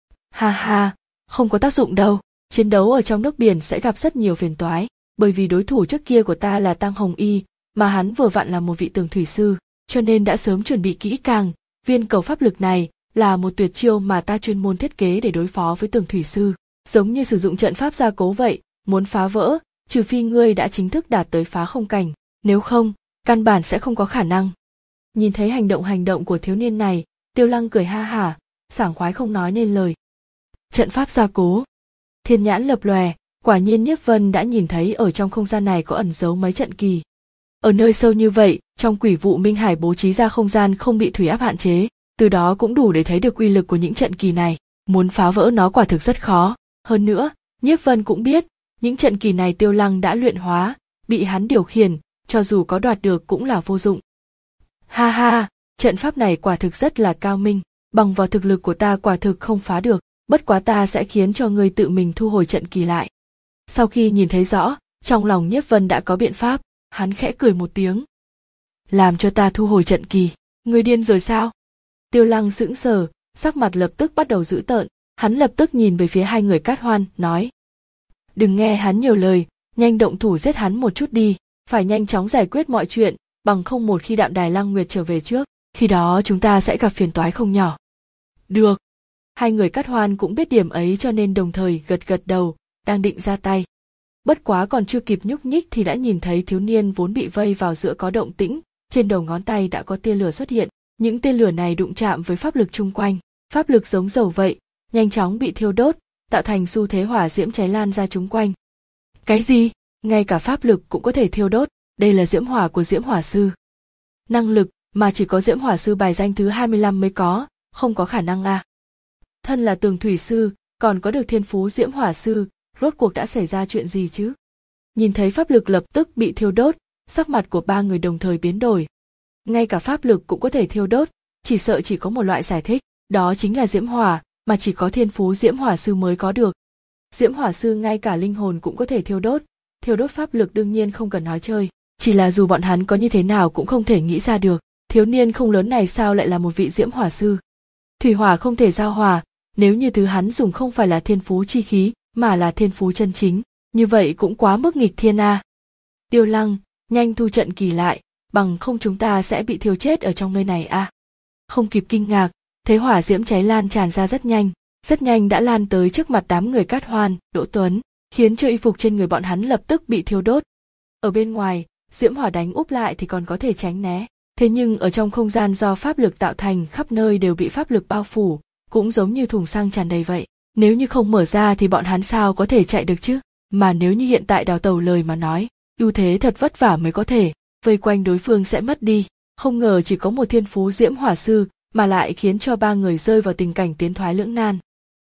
Ha ha, không có tác dụng đâu, chiến đấu ở trong nước biển sẽ gặp rất nhiều phiền toái, bởi vì đối thủ trước kia của ta là Tăng Hồng Y, mà hắn vừa vặn là một vị tường thủy sư, cho nên đã sớm chuẩn bị kỹ càng, viên cầu pháp lực này là một tuyệt chiêu mà ta chuyên môn thiết kế để đối phó với tường thủy sư, giống như sử dụng trận pháp gia cố vậy, muốn phá vỡ, trừ phi ngươi đã chính thức đạt tới phá không cảnh, nếu không, căn bản sẽ không có khả năng. Nhìn thấy hành động hành động của thiếu niên này, Tiêu Lăng cười ha hả, sảng khoái không nói nên lời. Trận pháp gia cố. Thiên nhãn lập lòe, quả nhiên Nhiếp Vân đã nhìn thấy ở trong không gian này có ẩn giấu mấy trận kỳ. Ở nơi sâu như vậy, trong quỷ vụ Minh Hải bố trí ra không gian không bị thủy áp hạn chế, từ đó cũng đủ để thấy được uy lực của những trận kỳ này, muốn phá vỡ nó quả thực rất khó. Hơn nữa, Nhiếp Vân cũng biết, những trận kỳ này Tiêu Lăng đã luyện hóa, bị hắn điều khiển, cho dù có đoạt được cũng là vô dụng. Ha ha, trận pháp này quả thực rất là cao minh, bằng vào thực lực của ta quả thực không phá được, bất quá ta sẽ khiến cho ngươi tự mình thu hồi trận kỳ lại. Sau khi nhìn thấy rõ, trong lòng Nhiếp Vân đã có biện pháp, hắn khẽ cười một tiếng. Làm cho ta thu hồi trận kỳ, ngươi điên rồi sao? Tiêu Lăng sững sờ, sắc mặt lập tức bắt đầu dữ tợn, hắn lập tức nhìn về phía hai người Cát Hoan, nói. Đừng nghe hắn nhiều lời, nhanh động thủ giết hắn một chút đi, phải nhanh chóng giải quyết mọi chuyện, bằng không một khi Đạm Đài Lăng Nguyệt trở về trước, khi đó chúng ta sẽ gặp phiền toái không nhỏ. Được. Hai người Cát Hoan cũng biết điểm ấy cho nên đồng thời gật gật đầu, đang định ra tay. Bất quá còn chưa kịp nhúc nhích thì đã nhìn thấy thiếu niên vốn bị vây vào giữa có động tĩnh, trên đầu ngón tay đã có tia lửa xuất hiện, những tia lửa này đụng chạm với pháp lực chung quanh, pháp lực giống dầu vậy, nhanh chóng bị thiêu đốt, tạo thành xu thế hỏa diễm cháy lan ra chung quanh. Cái gì? Ngay cả pháp lực cũng có thể thiêu đốt, đây là diễm hỏa của diễm hỏa sư. Năng lực mà chỉ có diễm hỏa sư bài danh thứ hai mươi lăm mới có, không có khả năng à. Thân là tường thủy sư, còn có được thiên phú diễm hỏa sư, rốt cuộc đã xảy ra chuyện gì chứ? Nhìn thấy pháp lực lập tức bị thiêu đốt, sắc mặt của ba người đồng thời biến đổi. Ngay cả pháp lực cũng có thể thiêu đốt, chỉ sợ chỉ có một loại giải thích, đó chính là diễm hỏa, mà chỉ có thiên phú diễm hỏa sư mới có được. Diễm hỏa sư ngay cả linh hồn cũng có thể thiêu đốt, thiêu đốt pháp lực đương nhiên không cần nói chơi, chỉ là dù bọn hắn có như thế nào cũng không thể nghĩ ra được, thiếu niên không lớn này sao lại là một vị diễm hỏa sư. Thủy hỏa không thể giao hòa, nếu như thứ hắn dùng không phải là thiên phú chi khí, mà là thiên phú chân chính, như vậy cũng quá mức nghịch thiên a. À. Tiêu Lăng, nhanh thu trận kỳ lại, bằng không chúng ta sẽ bị thiêu chết ở trong nơi này a. À. Không kịp kinh ngạc, thấy hỏa diễm cháy lan tràn ra rất nhanh, rất nhanh đã lan tới trước mặt đám người Cát Hoan, Đỗ Tuấn, khiến cho y phục trên người bọn hắn lập tức bị thiêu đốt. Ở bên ngoài, diễm hỏa đánh úp lại thì còn có thể tránh né, thế nhưng ở trong không gian do pháp lực tạo thành khắp nơi đều bị pháp lực bao phủ, cũng giống như thùng xăng tràn đầy vậy. Nếu như không mở ra thì bọn hắn sao có thể chạy được chứ? Mà nếu như hiện tại đào tẩu lời mà nói, ưu thế thật vất vả mới có thể, vây quanh đối phương sẽ mất đi. Không ngờ chỉ có một thiên phú diễm hỏa sư, mà lại khiến cho ba người rơi vào tình cảnh tiến thoái lưỡng nan.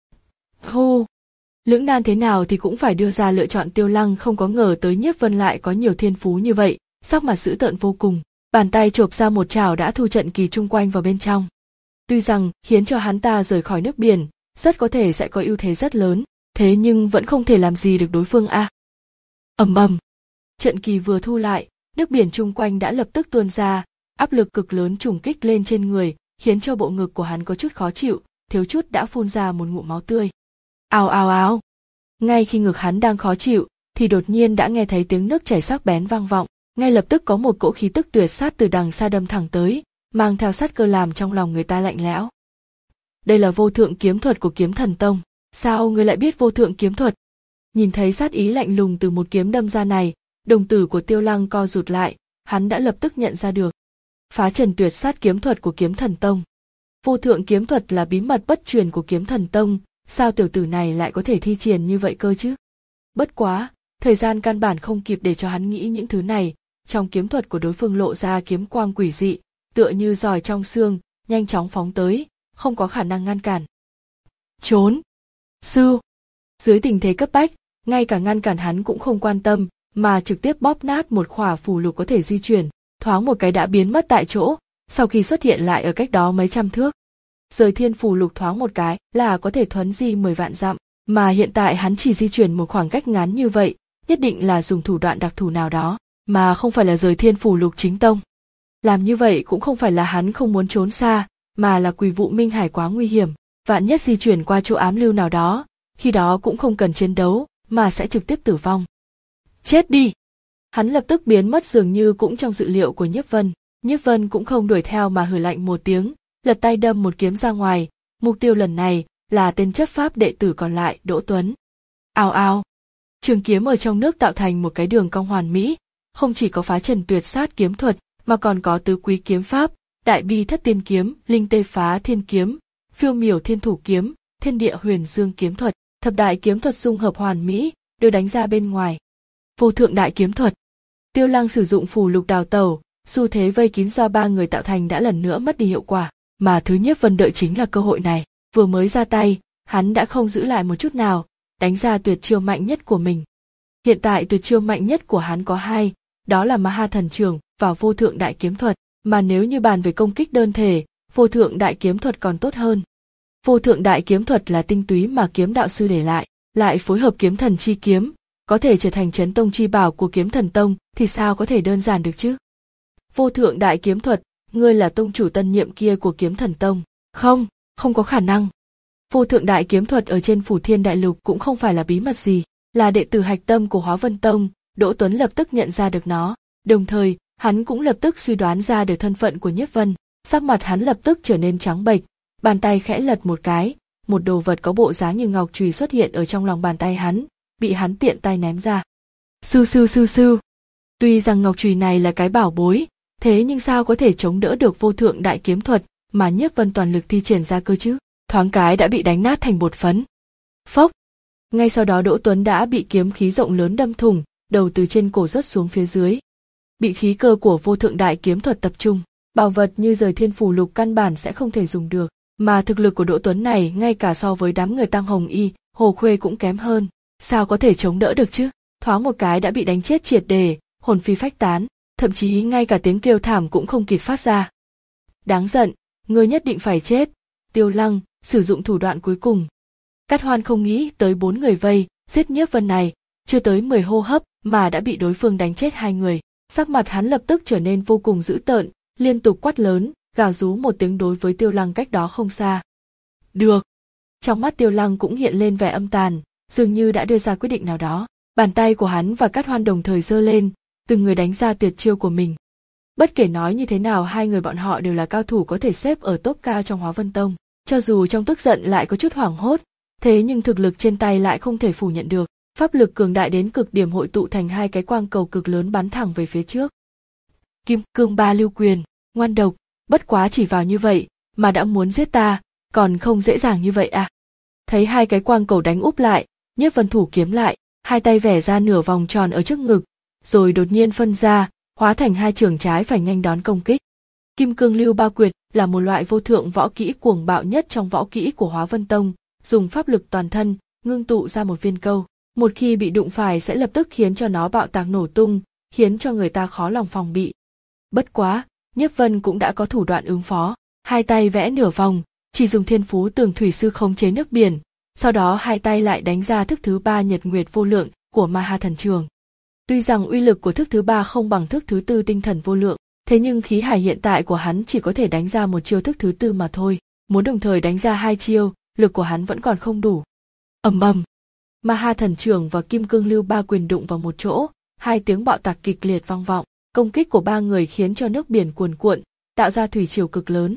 Hô! Lưỡng nan thế nào thì cũng phải đưa ra lựa chọn. Tiêu Lăng không có ngờ tới Nhiếp Vân lại có nhiều thiên phú như vậy, sắc mặt dữ tợn vô cùng, bàn tay chộp ra một chảo đã thu trận kỳ chung quanh vào bên trong. Tuy rằng khiến cho hắn ta rời khỏi nước biển, rất có thể sẽ có ưu thế rất lớn, thế nhưng vẫn không thể làm gì được đối phương a. À. Ầm ầm, trận kỳ vừa thu lại, nước biển chung quanh đã lập tức tuôn ra, áp lực cực lớn trùng kích lên trên người, khiến cho bộ ngực của hắn có chút khó chịu, thiếu chút đã phun ra một ngụm máu tươi. Ào ào ào. Ngay khi ngực hắn đang khó chịu, thì đột nhiên đã nghe thấy tiếng nước chảy sắc bén vang vọng, ngay lập tức có một cỗ khí tức tuyệt sát từ đằng xa đâm thẳng tới, mang theo sát cơ làm trong lòng người ta lạnh lẽo. Đây là vô thượng kiếm thuật của Kiếm Thần Tông, sao ngươi lại biết vô thượng kiếm thuật? Nhìn thấy sát ý lạnh lùng từ một kiếm đâm ra này, đồng tử của Tiêu Lăng co rụt lại, hắn đã lập tức nhận ra được. Phá trần tuyệt sát kiếm thuật của Kiếm Thần Tông. Vô thượng kiếm thuật là bí mật bất truyền của Kiếm Thần Tông, sao tiểu tử này lại có thể thi triển như vậy cơ chứ? Bất quá, thời gian căn bản không kịp để cho hắn nghĩ những thứ này, trong kiếm thuật của đối phương lộ ra kiếm quang quỷ dị, tựa như giỏi trong xương, nhanh chóng phóng tới, không có khả năng ngăn cản. Trốn! Sư! Dưới tình thế cấp bách, ngay cả ngăn cản hắn cũng không quan tâm, mà trực tiếp bóp nát một khỏa phù lục có thể di chuyển, thoáng một cái đã biến mất tại chỗ, sau khi xuất hiện lại ở cách đó mấy trăm thước. Rời thiên phù lục thoáng một cái là có thể thuấn di mười vạn dặm, mà hiện tại hắn chỉ di chuyển một khoảng cách ngắn như vậy, nhất định là dùng thủ đoạn đặc thù nào đó, mà không phải là rời thiên phù lục chính tông. Làm như vậy cũng không phải là hắn không muốn trốn xa, mà là Quỳ Vụ Minh Hải quá nguy hiểm, vạn nhất di chuyển qua chỗ ám lưu nào đó, khi đó cũng không cần chiến đấu, mà sẽ trực tiếp tử vong. Chết đi! Hắn lập tức biến mất dường như cũng trong dự liệu của Nhiếp Vân, Nhiếp Vân cũng không đuổi theo mà hừ lạnh một tiếng, lật tay đâm một kiếm ra ngoài, mục tiêu lần này là tên chấp pháp đệ tử còn lại Đỗ Tuấn. Ào ào! Trường kiếm ở trong nước tạo thành một cái đường cong hoàn mỹ, không chỉ có phá trần tuyệt sát kiếm thuật, mà còn có tứ quý kiếm pháp, đại bi thất tiên kiếm, linh tê phá thiên kiếm, phiêu miểu thiên thủ kiếm, thiên địa huyền dương kiếm thuật, thập đại kiếm thuật dung hợp hoàn mỹ, đều đánh ra bên ngoài. Vô thượng đại kiếm thuật. Tiêu Lăng sử dụng phù lục đào tẩu, xu thế vây kín do ba người tạo thành đã lần nữa mất đi hiệu quả, mà thứ Nhiếp Vân đợi chính là cơ hội này, vừa mới ra tay, hắn đã không giữ lại một chút nào, đánh ra tuyệt chiêu mạnh nhất của mình. Hiện tại tuyệt chiêu mạnh nhất của hắn có hai, đó là Ma Ha Thần Trường và Vô Thượng Đại Kiếm Thuật, mà nếu như bàn về công kích đơn thể, Vô Thượng Đại Kiếm Thuật còn tốt hơn. Vô Thượng Đại Kiếm Thuật là tinh túy mà kiếm đạo sư để lại, lại phối hợp kiếm thần chi kiếm, có thể trở thành chấn tông chi bảo của Kiếm Thần Tông, thì sao có thể đơn giản được chứ? Vô Thượng Đại Kiếm Thuật, ngươi là tông chủ tân nhiệm kia của Kiếm Thần Tông? Không, không có khả năng. Vô Thượng Đại Kiếm Thuật ở trên Phủ Thiên Đại Lục cũng không phải là bí mật gì, là đệ tử hạch tâm của Hóa Vân Tông. Đỗ Tuấn lập tức nhận ra được nó, đồng thời hắn cũng lập tức suy đoán ra được thân phận của Nhiếp Vân, sắc mặt hắn lập tức trở nên trắng bệch, bàn tay khẽ lật một cái, một đồ vật có bộ dáng như ngọc chùy xuất hiện ở trong lòng bàn tay hắn, bị hắn tiện tay ném ra. Sư sư sư sư. Tuy rằng ngọc chùy này là cái bảo bối, thế nhưng sao có thể chống đỡ được Vô Thượng Đại Kiếm Thuật mà Nhiếp Vân toàn lực thi triển ra cơ chứ? Thoáng cái đã bị đánh nát thành bột phấn. Phốc. Ngay sau đó Đỗ Tuấn đã bị kiếm khí rộng lớn đâm thủng, đầu từ trên cổ rớt xuống phía dưới. Bị khí cơ của Vô Thượng Đại Kiếm Thuật tập trung, bảo vật như rời thiên phù lục căn bản sẽ không thể dùng được, mà thực lực của Đỗ Tuấn này ngay cả so với đám người Tăng Hồng Y, Hồ Khuê cũng kém hơn, sao có thể chống đỡ được chứ? Thoáng một cái đã bị đánh chết triệt để, hồn phi phách tán, thậm chí ngay cả tiếng kêu thảm cũng không kịp phát ra. Đáng giận, ngươi nhất định phải chết. Tiêu Lăng sử dụng thủ đoạn cuối cùng. Cát Hoan không nghĩ tới bốn người vây giết Nhiếp Vân này, chưa tới mười hô hấp mà đã bị đối phương đánh chết hai người, sắc mặt hắn lập tức trở nên vô cùng dữ tợn, liên tục quát lớn, gào rú một tiếng đối với Tiêu Lăng cách đó không xa. Được. Trong mắt Tiêu Lăng cũng hiện lên vẻ âm tàn, dường như đã đưa ra quyết định nào đó. Bàn tay của hắn và Cát Hoan đồng thời giơ lên, từng người đánh ra tuyệt chiêu của mình. Bất kể nói như thế nào, hai người bọn họ đều là cao thủ có thể xếp ở top cao trong Hóa Vân Tông, cho dù trong tức giận lại có chút hoảng hốt, thế nhưng thực lực trên tay lại không thể phủ nhận được. Pháp lực cường đại đến cực điểm hội tụ thành hai cái quang cầu cực lớn bắn thẳng về phía trước. Kim Cương Ba Lưu Quyền, ngoan độc, bất quá chỉ vào như vậy mà đã muốn giết ta, còn không dễ dàng như vậy à? Thấy hai cái quang cầu đánh úp lại, Nhiếp Vân thủ kiếm lại, hai tay vẽ ra nửa vòng tròn ở trước ngực, rồi đột nhiên phân ra, hóa thành hai trường trái phải nhanh đón công kích. Kim Cương Lưu Ba Quyệt là một loại vô thượng võ kỹ cuồng bạo nhất trong võ kỹ của Hóa Vân Tông, dùng pháp lực toàn thân, ngưng tụ ra một viên câu. Một khi bị đụng phải sẽ lập tức khiến cho nó bạo tạc nổ tung, khiến cho người ta khó lòng phòng bị. Bất quá, Nhiếp Vân cũng đã có thủ đoạn ứng phó, hai tay vẽ nửa vòng, chỉ dùng thiên phú tường thủy sư khống chế nước biển, sau đó hai tay lại đánh ra thức thứ ba nhật nguyệt vô lượng của Ma Ha Thần Trường. Tuy rằng uy lực của thức thứ ba không bằng thức thứ tư tinh thần vô lượng, thế nhưng khí hải hiện tại của hắn chỉ có thể đánh ra một chiêu thức thứ tư mà thôi, muốn đồng thời đánh ra hai chiêu, lực của hắn vẫn còn không đủ. Ầm ầm. Ma Ha Thần Trường và Kim Cương Lưu Ba Quyền đụng vào một chỗ, hai tiếng bạo tạc kịch liệt vang vọng, công kích của ba người khiến cho nước biển cuồn cuộn, tạo ra thủy triều cực lớn.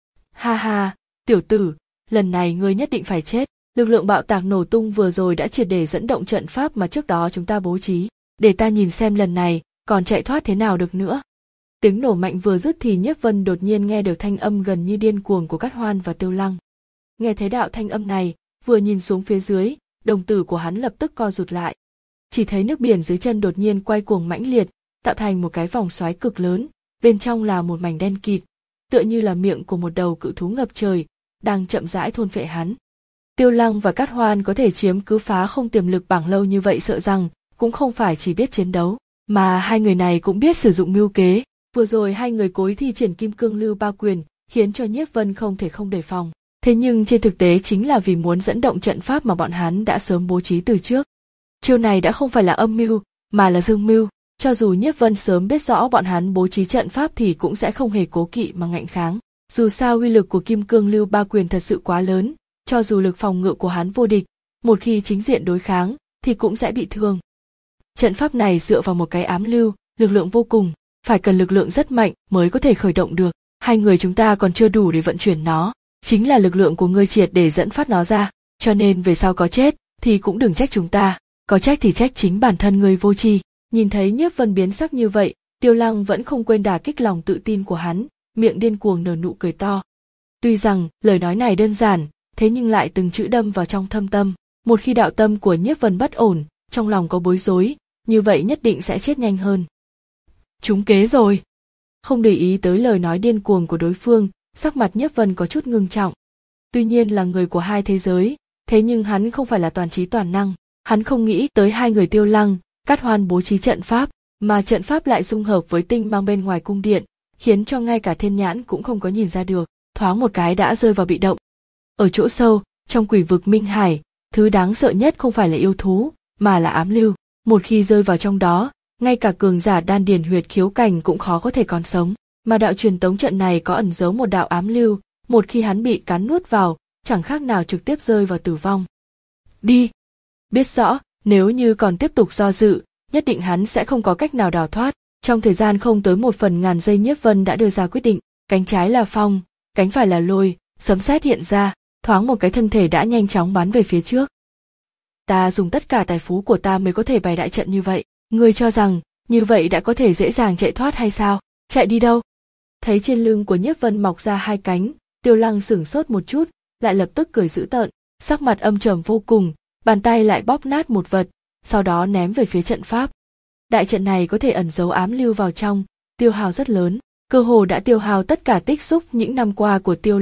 Ha ha, tiểu tử, lần này ngươi nhất định phải chết. Lực lượng bạo tạc nổ tung vừa rồi đã triệt để dẫn động trận pháp mà trước đó chúng ta bố trí, để ta nhìn xem lần này còn chạy thoát thế nào được nữa. Tiếng nổ mạnh vừa dứt thì Nhiếp Vân đột nhiên nghe được thanh âm gần như điên cuồng của Cát Hoan và Tiêu Lăng. Nghe thấy đạo thanh âm này, vừa nhìn xuống phía dưới, đồng tử của hắn lập tức co rụt lại. Chỉ thấy nước biển dưới chân đột nhiên quay cuồng mãnh liệt, tạo thành một cái vòng xoáy cực lớn, bên trong là một mảnh đen kịt, tựa như là miệng của một đầu cự thú ngập trời, đang chậm rãi thôn phệ hắn. Tiêu Lăng và Cát Hoan có thể chiếm cứ phá không tiềm lực bảng lâu như vậy, sợ rằng cũng không phải chỉ biết chiến đấu, mà hai người này cũng biết sử dụng mưu kế. Vừa rồi hai người cố ý thi triển Kim Cương Lưu Ba Quyền, khiến cho Nhiếp Vân không thể không đề phòng. Thế nhưng trên thực tế chính là vì muốn dẫn động trận pháp mà bọn hắn đã sớm bố trí từ trước. Chiêu này đã không phải là âm mưu, mà là dương mưu. Cho dù Nhiếp Vân sớm biết rõ bọn hắn bố trí trận pháp thì cũng sẽ không hề cố kỵ mà ngạnh kháng. Dù sao uy lực của Kim Cương Lưu Ba Quyền thật sự quá lớn, cho dù lực phòng ngự của hắn vô địch, một khi chính diện đối kháng thì cũng sẽ bị thương. Trận pháp này dựa vào một cái ám lưu, lực lượng vô cùng, phải cần lực lượng rất mạnh mới có thể khởi động được. Hai người chúng ta còn chưa đủ để vận chuyển nó, chính là lực lượng của ngươi triệt để dẫn phát nó ra, cho nên về sau có chết thì cũng đừng trách chúng ta, có trách thì trách chính bản thân ngươi vô tri. Nhìn thấy Nhiếp Vân biến sắc như vậy, Tiêu Lăng vẫn không quên đả kích lòng tự tin của hắn, miệng điên cuồng nở nụ cười to. Tuy rằng lời nói này đơn giản, thế nhưng lại từng chữ đâm vào trong thâm tâm. Một khi đạo tâm của Nhiếp Vân bất ổn, trong lòng có bối rối, như vậy nhất định sẽ chết nhanh hơn. Trúng kế rồi. Không để ý tới lời nói điên cuồng của đối phương, sắc mặt Nhiếp Vân có chút ngưng trọng. Tuy nhiên là người của hai thế giới, thế nhưng hắn không phải là toàn trí toàn năng. Hắn không nghĩ tới hai người Tiêu Lăng, Cát Hoan bố trí trận pháp, mà trận pháp lại dung hợp với tinh mang bên ngoài cung điện, khiến cho ngay cả thiên nhãn cũng không có nhìn ra được, thoáng một cái đã rơi vào bị động. Ở chỗ sâu, trong quỷ vực Minh Hải, thứ đáng sợ nhất không phải là yêu thú, mà là ám lưu. Một khi rơi vào trong đó, ngay cả cường giả đan điền huyệt khiếu cảnh cũng khó có thể còn sống. Mà đạo truyền tống trận này có ẩn giấu một đạo ám lưu, một khi hắn bị cắn nuốt vào, chẳng khác nào trực tiếp rơi vào tử vong. Đi! Biết rõ, nếu như còn tiếp tục do dự, nhất định hắn sẽ không có cách nào đào thoát. Trong thời gian không tới một phần ngàn giây Nhiếp Vân đã đưa ra quyết định, cánh trái là phong, cánh phải là lôi, sấm sét hiện ra, thoáng một cái thân thể đã nhanh chóng bắn về phía trước. Ta dùng tất cả tài phú của ta mới có thể bày đại trận như vậy, ngươi cho rằng như vậy đã có thể dễ dàng chạy thoát hay sao? Chạy đi đâu? Thấy trên lưng của Nhiếp Vân mọc ra hai cánh, Tiêu Lăng sửng sốt một chút, lại lập tức cười dữ tợn, sắc mặt âm trầm vô cùng, bàn tay lại bóp nát một vật, sau đó ném về phía trận pháp. Đại trận này có thể ẩn giấu ám lưu vào trong, tiêu hao rất lớn, cơ hồ đã tiêu hao tất cả tích xúc những năm qua của Tiêu Lăng,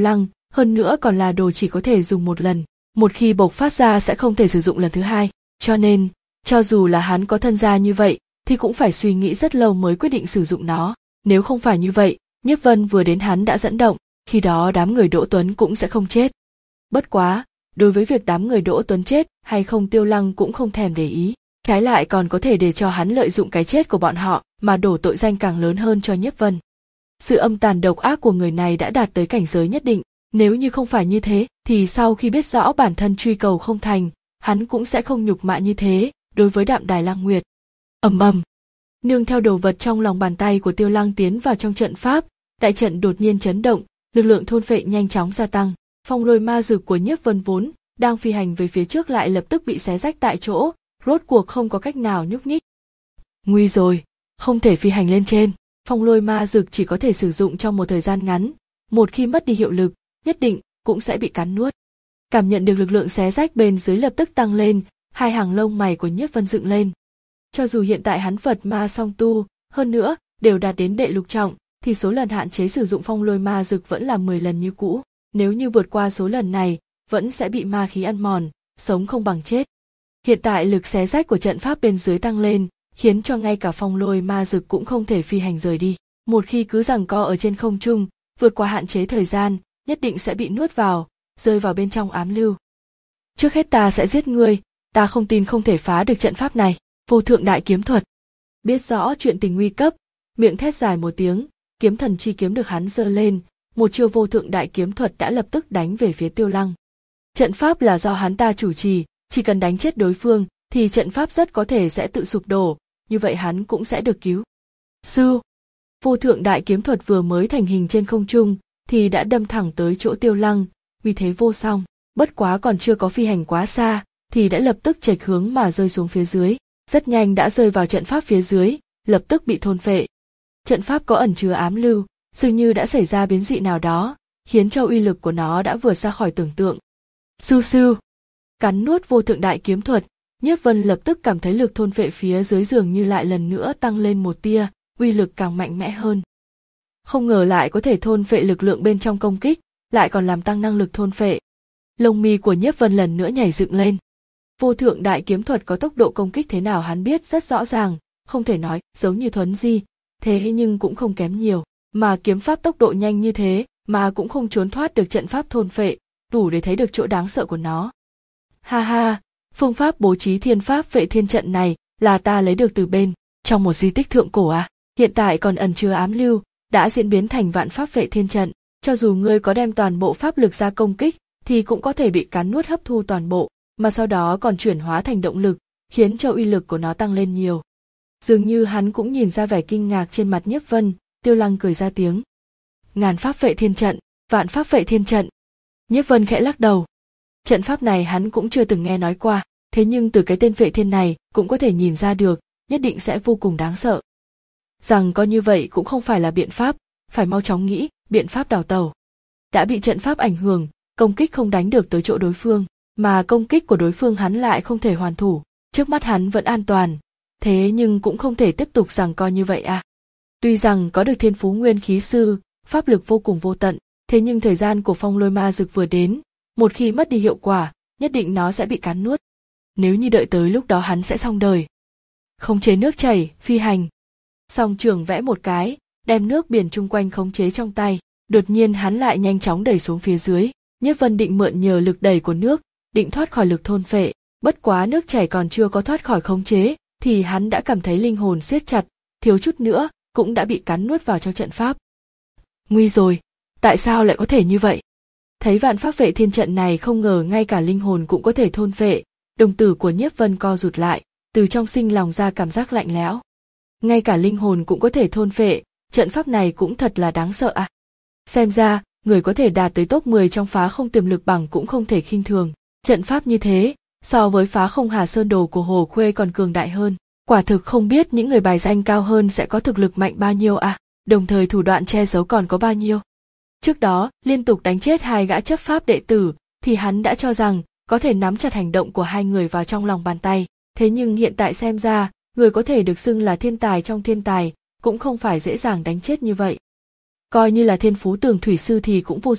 hơn nữa còn là đồ chỉ có thể dùng một lần, một khi bộc phát ra sẽ không thể sử dụng lần thứ hai, cho nên, cho dù là hắn có thân gia như vậy, thì cũng phải suy nghĩ rất lâu mới quyết định sử dụng nó, nếu không phải như vậy, Nhiếp Vân vừa đến hắn đã dẫn động, khi đó đám người Đỗ Tuấn cũng sẽ không chết. Bất quá, đối với việc đám người Đỗ Tuấn chết hay không Tiêu Lăng cũng không thèm để ý, trái lại còn có thể để cho hắn lợi dụng cái chết của bọn họ mà đổ tội danh càng lớn hơn cho Nhiếp Vân. Sự âm tàn độc ác của người này đã đạt tới cảnh giới nhất định, nếu như không phải như thế thì sau khi biết rõ bản thân truy cầu không thành, hắn cũng sẽ không nhục mạ như thế đối với Đạm Đài Lang Nguyệt. Ầm ầm, nương theo đồ vật trong lòng bàn tay của Tiêu Lăng tiến vào trong trận pháp, đại trận đột nhiên chấn động, lực lượng thôn phệ nhanh chóng gia tăng, phong lôi ma dược của Nhiếp Vân vốn đang phi hành về phía trước lại lập tức bị xé rách tại chỗ, rốt cuộc không có cách nào nhúc nhích. Nguy rồi, không thể phi hành lên trên, phong lôi ma dược chỉ có thể sử dụng trong một thời gian ngắn, một khi mất đi hiệu lực, nhất định cũng sẽ bị cắn nuốt. Cảm nhận được lực lượng xé rách bên dưới lập tức tăng lên, hai hàng lông mày của Nhiếp Vân dựng lên. Cho dù hiện tại hắn Phật ma song tu, hơn nữa đều đạt đến đệ lục trọng, thì số lần hạn chế sử dụng phong lôi ma dược vẫn là mười lần như cũ. Nếu như vượt qua số lần này, vẫn sẽ bị ma khí ăn mòn, sống không bằng chết. Hiện tại lực xé rách của trận pháp bên dưới tăng lên, khiến cho ngay cả phong lôi ma dược cũng không thể phi hành rời đi. Một khi cứ giằng co ở trên không trung, vượt qua hạn chế thời gian, nhất định sẽ bị nuốt vào, rơi vào bên trong ám lưu. Trước hết ta sẽ giết ngươi, ta không tin không thể phá được trận pháp này. Vô thượng đại kiếm thuật. Biết rõ chuyện tình nguy cấp, miệng thét dài một tiếng, kiếm thần chi kiếm được hắn giơ lên, một chiêu vô thượng đại kiếm thuật đã lập tức đánh về phía Tiêu Lăng. Trận pháp là do hắn ta chủ trì, chỉ cần đánh chết đối phương thì trận pháp rất có thể sẽ tự sụp đổ, như vậy hắn cũng sẽ được cứu. Sư, vô thượng đại kiếm thuật vừa mới thành hình trên không trung thì đã đâm thẳng tới chỗ Tiêu Lăng, uy thế vô song, bất quá còn chưa có phi hành quá xa thì đã lập tức chệch hướng mà rơi xuống phía dưới, rất nhanh đã rơi vào trận pháp phía dưới, lập tức bị thôn phệ. Trận pháp có ẩn chứa ám lưu, dường như đã xảy ra biến dị nào đó, khiến cho uy lực của nó đã vượt ra khỏi tưởng tượng. Sưu sưu, cắn nuốt vô thượng đại kiếm thuật, Nhiếp Vân lập tức cảm thấy lực thôn phệ phía dưới dường như lại lần nữa tăng lên một tia, uy lực càng mạnh mẽ hơn. Không ngờ lại có thể thôn phệ lực lượng bên trong công kích, lại còn làm tăng năng lực thôn phệ. Lông mi của Nhiếp Vân lần nữa nhảy dựng lên. Vô thượng đại kiếm thuật có tốc độ công kích thế nào hắn biết rất rõ ràng, không thể nói giống như thuấn di, thế nhưng cũng không kém nhiều, mà kiếm pháp tốc độ nhanh như thế mà cũng không trốn thoát được trận pháp thôn phệ, đủ để thấy được chỗ đáng sợ của nó. Ha ha, phương pháp bố trí thiên pháp vệ thiên trận này là ta lấy được từ bên trong một di tích thượng cổ à, hiện tại còn ẩn chứa ám lưu, đã diễn biến thành vạn pháp vệ thiên trận, cho dù ngươi có đem toàn bộ pháp lực ra công kích thì cũng có thể bị cắn nuốt hấp thu toàn bộ, mà sau đó còn chuyển hóa thành động lực, khiến cho uy lực của nó tăng lên nhiều. Dường như hắn cũng nhìn ra vẻ kinh ngạc trên mặt Nhiếp Vân, Tiêu Lăng cười ra tiếng. Ngàn pháp vệ thiên trận, vạn pháp vệ thiên trận. Nhiếp Vân khẽ lắc đầu. Trận pháp này hắn cũng chưa từng nghe nói qua, thế nhưng từ cái tên vệ thiên này cũng có thể nhìn ra được, nhất định sẽ vô cùng đáng sợ. Rằng có như vậy cũng không phải là biện pháp, phải mau chóng nghĩ biện pháp đào tẩu. Đã bị trận pháp ảnh hưởng, công kích không đánh được tới chỗ đối phương, mà công kích của đối phương hắn lại không thể hoàn thủ, trước mắt hắn vẫn an toàn, thế nhưng cũng không thể tiếp tục giằng co như vậy à. Tuy rằng có được thiên phú nguyên khí sư, pháp lực vô cùng vô tận, thế nhưng thời gian của phong lôi ma dược vừa đến, một khi mất đi hiệu quả, nhất định nó sẽ bị cắn nuốt. Nếu như đợi tới lúc đó hắn sẽ xong đời. Khống chế nước chảy, phi hành. Song trường vẽ một cái, đem nước biển chung quanh khống chế trong tay, đột nhiên hắn lại nhanh chóng đẩy xuống phía dưới. Nhiếp Vân định mượn nhờ lực đẩy của nước, định thoát khỏi lực thôn phệ, bất quá nước chảy còn chưa có thoát khỏi khống chế, thì hắn đã cảm thấy linh hồn siết chặt, thiếu chút nữa cũng đã bị cắn nuốt vào trong trận pháp. Nguy rồi, tại sao lại có thể như vậy? Thấy vạn pháp vệ thiên trận này không ngờ ngay cả linh hồn cũng có thể thôn phệ, đồng tử của Nhiếp Vân co rụt lại, từ trong sinh lòng ra cảm giác lạnh lẽo. Ngay cả linh hồn cũng có thể thôn phệ, trận pháp này cũng thật là đáng sợ à. Xem ra, người có thể đạt tới top mười trong phá không tiềm lực bằng cũng không thể khinh thường. Trận pháp như thế, so với phá không Hà Sơn Đồ của Hồ Khuê còn cường đại hơn. Quả thực không biết những người bài danh cao hơn sẽ có thực lực mạnh bao nhiêu à, đồng thời thủ đoạn che giấu còn có bao nhiêu. Trước đó, liên tục đánh chết hai gã chấp pháp đệ tử, thì hắn đã cho rằng có thể nắm chặt hành động của hai người vào trong lòng bàn tay. Thế nhưng hiện tại xem ra, người có thể được xưng là thiên tài trong thiên tài, cũng không phải dễ dàng đánh chết như vậy. Coi như là thiên phú tường thủy sư thì cũng vô dụng,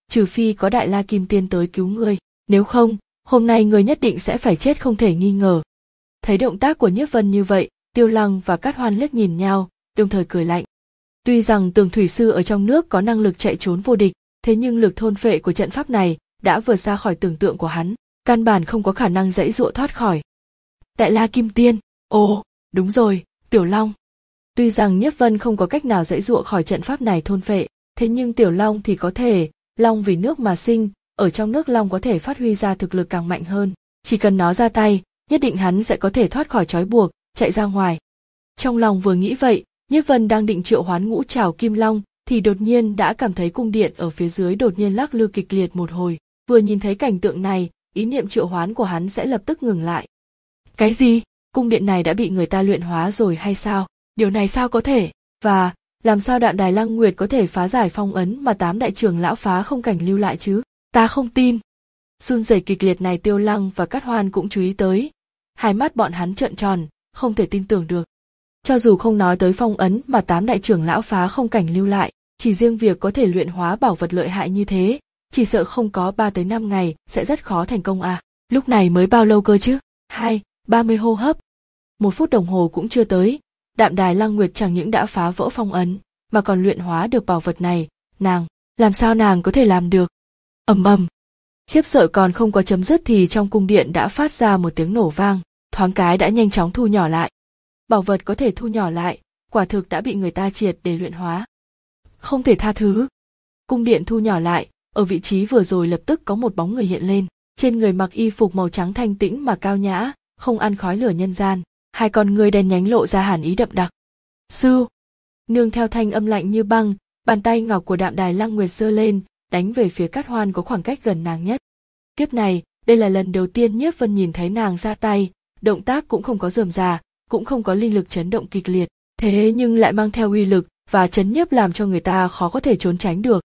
trừ phi có Đại La Kim Tiên tới cứu ngươi, nếu không, hôm nay ngươi nhất định sẽ phải chết không thể nghi ngờ. Thấy động tác của Nhiếp Vân như vậy, Tiêu Lăng và Cát Hoan liếc nhìn nhau, đồng thời cười lạnh. Tuy rằng Tường Thủy Sư ở trong nước có năng lực chạy trốn vô địch, thế nhưng lực thôn phệ của trận pháp này đã vượt xa khỏi tưởng tượng của hắn, căn bản không có khả năng giãy giụa thoát khỏi. Đại La Kim Tiên, ồ, đúng rồi, Tiểu Long. Tuy rằng Nhiếp Vân không có cách nào giãy giụa khỏi trận pháp này thôn phệ, thế nhưng Tiểu Long thì có thể, Long vì nước mà sinh, ở trong nước Long có thể phát huy ra thực lực càng mạnh hơn, chỉ cần nó ra tay, nhất định hắn sẽ có thể thoát khỏi trói buộc, chạy ra ngoài. Trong lòng vừa nghĩ vậy, Nhiếp Vân đang định triệu hoán Ngũ Trảo Kim Long, thì đột nhiên đã cảm thấy cung điện ở phía dưới đột nhiên lắc lư kịch liệt một hồi, vừa nhìn thấy cảnh tượng này, ý niệm triệu hoán của hắn sẽ lập tức ngừng lại. Cái gì? Cung điện này đã bị người ta luyện hóa rồi hay sao? Điều này sao có thể? Và, làm sao Đạm Đài Lăng Nguyệt có thể phá giải phong ấn mà tám đại trưởng lão phá không cảnh lưu lại chứ? Ta không tin. Run rẩy kịch liệt này Tiêu Lăng và Cát Hoan cũng chú ý tới. Hai mắt bọn hắn trợn tròn, không thể tin tưởng được. Cho dù không nói tới phong ấn mà tám đại trưởng lão phá không cảnh lưu lại, chỉ riêng việc có thể luyện hóa bảo vật lợi hại như thế, chỉ sợ không có ba tới năm ngày sẽ rất khó thành công à. Lúc này mới bao lâu cơ chứ? Hai, ba mươi hô hấp. Một phút đồng hồ cũng chưa tới, Đạm Đài Lăng Nguyệt chẳng những đã phá vỡ phong ấn, mà còn luyện hóa được bảo vật này, nàng, làm sao nàng có thể làm được? Ầm ầm. Khiếp sợ còn không có chấm dứt thì trong cung điện đã phát ra một tiếng nổ vang, thoáng cái đã nhanh chóng thu nhỏ lại. Bảo vật có thể thu nhỏ lại, quả thực đã bị người ta triệt để luyện hóa. Không thể tha thứ. Cung điện thu nhỏ lại, ở vị trí vừa rồi lập tức có một bóng người hiện lên, trên người mặc y phục màu trắng thanh tĩnh mà cao nhã, không ăn khói lửa nhân gian, hai con ngươi đen nhánh lộ ra hàn ý đậm đặc. Sư, nương theo thanh âm lạnh như băng, bàn tay ngọc của Đạm Đài Lăng Nguyệt giơ lên, đánh về phía Cát Hoan có khoảng cách gần nàng nhất. Kiếp này, đây là lần đầu tiên Nhiếp Vân nhìn thấy nàng ra tay, động tác cũng không có rườm rà, cũng không có linh lực chấn động kịch liệt, thế nhưng lại mang theo uy lực và chấn nhiếp làm cho người ta khó có thể trốn tránh được.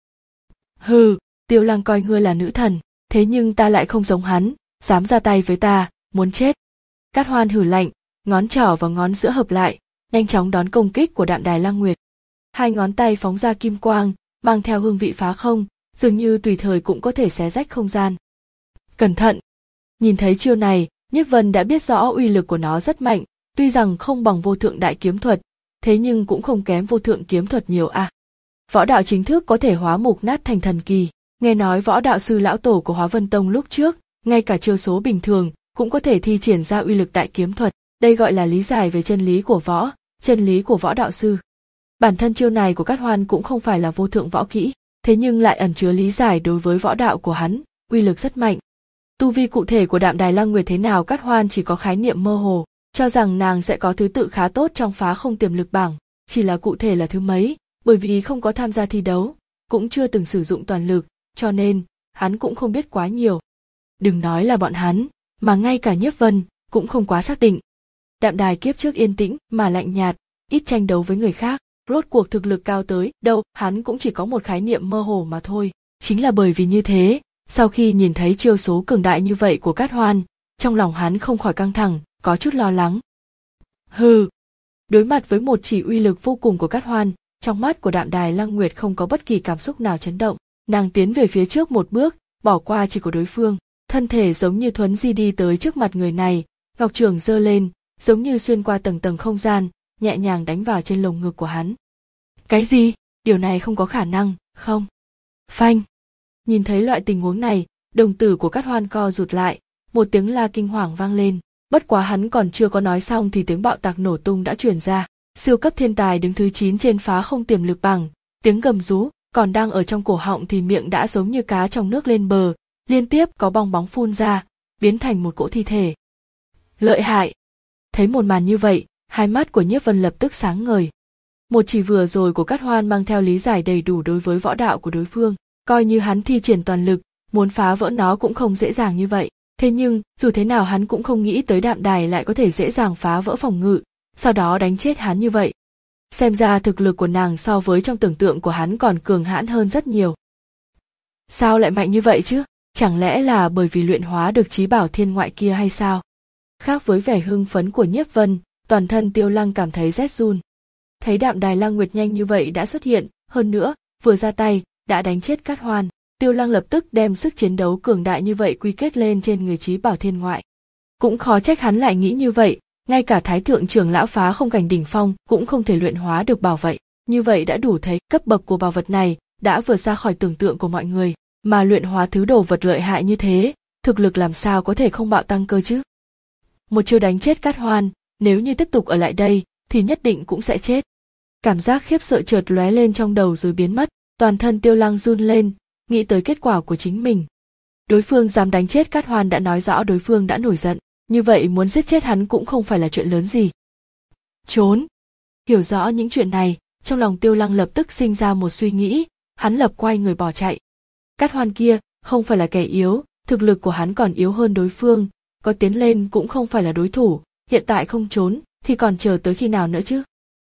Hừ, Tiêu Lăng coi ngươi là nữ thần, thế nhưng ta lại không giống hắn, dám ra tay với ta, muốn chết. Cát Hoan hừ lạnh, ngón trỏ và ngón giữa hợp lại, nhanh chóng đón công kích của Đạm Đài Lăng Nguyệt. Hai ngón tay phóng ra kim quang, mang theo hương vị phá không, dường như tùy thời cũng có thể xé rách không gian. Cẩn thận! Nhìn thấy chiêu này, Nhiếp Vân đã biết rõ uy lực của nó rất mạnh, tuy rằng không bằng vô thượng đại kiếm thuật, thế nhưng cũng không kém vô thượng kiếm thuật nhiều à. Võ đạo chính thức có thể hóa mục nát thành thần kỳ, nghe nói võ đạo sư lão tổ của Hóa Vân Tông lúc trước, ngay cả chiêu số bình thường cũng có thể thi triển ra uy lực đại kiếm thuật, đây gọi là lý giải về chân lý của võ, chân lý của võ đạo sư. Bản thân chiêu này của Cát Hoan cũng không phải là vô thượng võ kỹ, thế nhưng lại ẩn chứa lý giải đối với võ đạo của hắn, uy lực rất mạnh. Tu vi cụ thể của Đạm Đài Lăng Nguyệt thế nào Cát Hoan chỉ có khái niệm mơ hồ, cho rằng nàng sẽ có thứ tự khá tốt trong phá không tiềm lực bảng, chỉ là cụ thể là thứ mấy, bởi vì không có tham gia thi đấu, cũng chưa từng sử dụng toàn lực, cho nên hắn cũng không biết quá nhiều. Đừng nói là bọn hắn, mà ngay cả Nhiếp Vân cũng không quá xác định. Đạm Đài kiếp trước yên tĩnh mà lạnh nhạt, ít tranh đấu với người khác, rốt cuộc thực lực cao tới đâu, hắn cũng chỉ có một khái niệm mơ hồ mà thôi. Chính là bởi vì như thế, sau khi nhìn thấy chiêu số cường đại như vậy của Cát Hoan, trong lòng hắn không khỏi căng thẳng, có chút lo lắng. Hừ, đối mặt với một chỉ uy lực vô cùng của Cát Hoan, trong mắt của Đạm Đài Lăng Nguyệt không có bất kỳ cảm xúc nào chấn động, nàng tiến về phía trước một bước, bỏ qua chỉ của đối phương, thân thể giống như thuấn di đi tới trước mặt người này, ngọc trường giơ lên, giống như xuyên qua tầng tầng không gian, nhẹ nhàng đánh vào trên lồng ngực của hắn. Cái gì? Điều này không có khả năng, không? Phanh! Nhìn thấy loại tình huống này, đồng tử của Cát Hoan co rụt lại, một tiếng la kinh hoàng vang lên, bất quá hắn còn chưa có nói xong thì tiếng bạo tạc nổ tung đã truyền ra. Siêu cấp thiên tài đứng thứ chín trên phá không tiềm lực bảng, tiếng gầm rú còn đang ở trong cổ họng thì miệng đã giống như cá trong nước lên bờ, liên tiếp có bong bóng phun ra, biến thành một cỗ thi thể. Lợi hại! Thấy một màn như vậy, hai mắt của Nhiếp Vân lập tức sáng ngời. Một chỉ vừa rồi của Cát Hoan mang theo lý giải đầy đủ đối với võ đạo của đối phương, coi như hắn thi triển toàn lực, muốn phá vỡ nó cũng không dễ dàng như vậy. Thế nhưng, dù thế nào hắn cũng không nghĩ tới Đạm Đài lại có thể dễ dàng phá vỡ phòng ngự, sau đó đánh chết hắn như vậy. Xem ra thực lực của nàng so với trong tưởng tượng của hắn còn cường hãn hơn rất nhiều. Sao lại mạnh như vậy chứ? Chẳng lẽ là bởi vì luyện hóa được trí bảo thiên ngoại kia hay sao? Khác với vẻ hưng phấn của Nhiếp Vân, toàn thân Tiêu Lăng cảm thấy rét run. Thấy Đạm Đài Lăng Nguyệt nhanh như vậy đã xuất hiện, hơn nữa, vừa ra tay, đã đánh chết Cát Hoan. Tiêu Lăng lập tức đem sức chiến đấu cường đại như vậy quy kết lên trên người Chí Bảo Thiên Ngoại. Cũng khó trách hắn lại nghĩ như vậy, ngay cả Thái Thượng trưởng lão phá không cảnh đỉnh phong cũng không thể luyện hóa được bảo vậy. Như vậy đã đủ thấy cấp bậc của bảo vật này đã vượt ra khỏi tưởng tượng của mọi người, mà luyện hóa thứ đồ vật lợi hại như thế, thực lực làm sao có thể không bạo tăng cơ chứ? Một chiêu đánh chết Cát Hoan, nếu như tiếp tục ở lại đây thì nhất định cũng sẽ chết. Cảm giác khiếp sợ chợt lóe lên trong đầu rồi biến mất, toàn thân Tiêu Lăng run lên, nghĩ tới kết quả của chính mình. Đối phương dám đánh chết Cát Hoan đã nói rõ đối phương đã nổi giận, như vậy muốn giết chết hắn cũng không phải là chuyện lớn gì. Trốn. Hiểu rõ những chuyện này, trong lòng Tiêu Lăng lập tức sinh ra một suy nghĩ, hắn lập quay người bỏ chạy. Cát Hoan kia không phải là kẻ yếu, thực lực của hắn còn yếu hơn đối phương, có tiến lên cũng không phải là đối thủ, hiện tại không trốn thì còn chờ tới khi nào nữa chứ?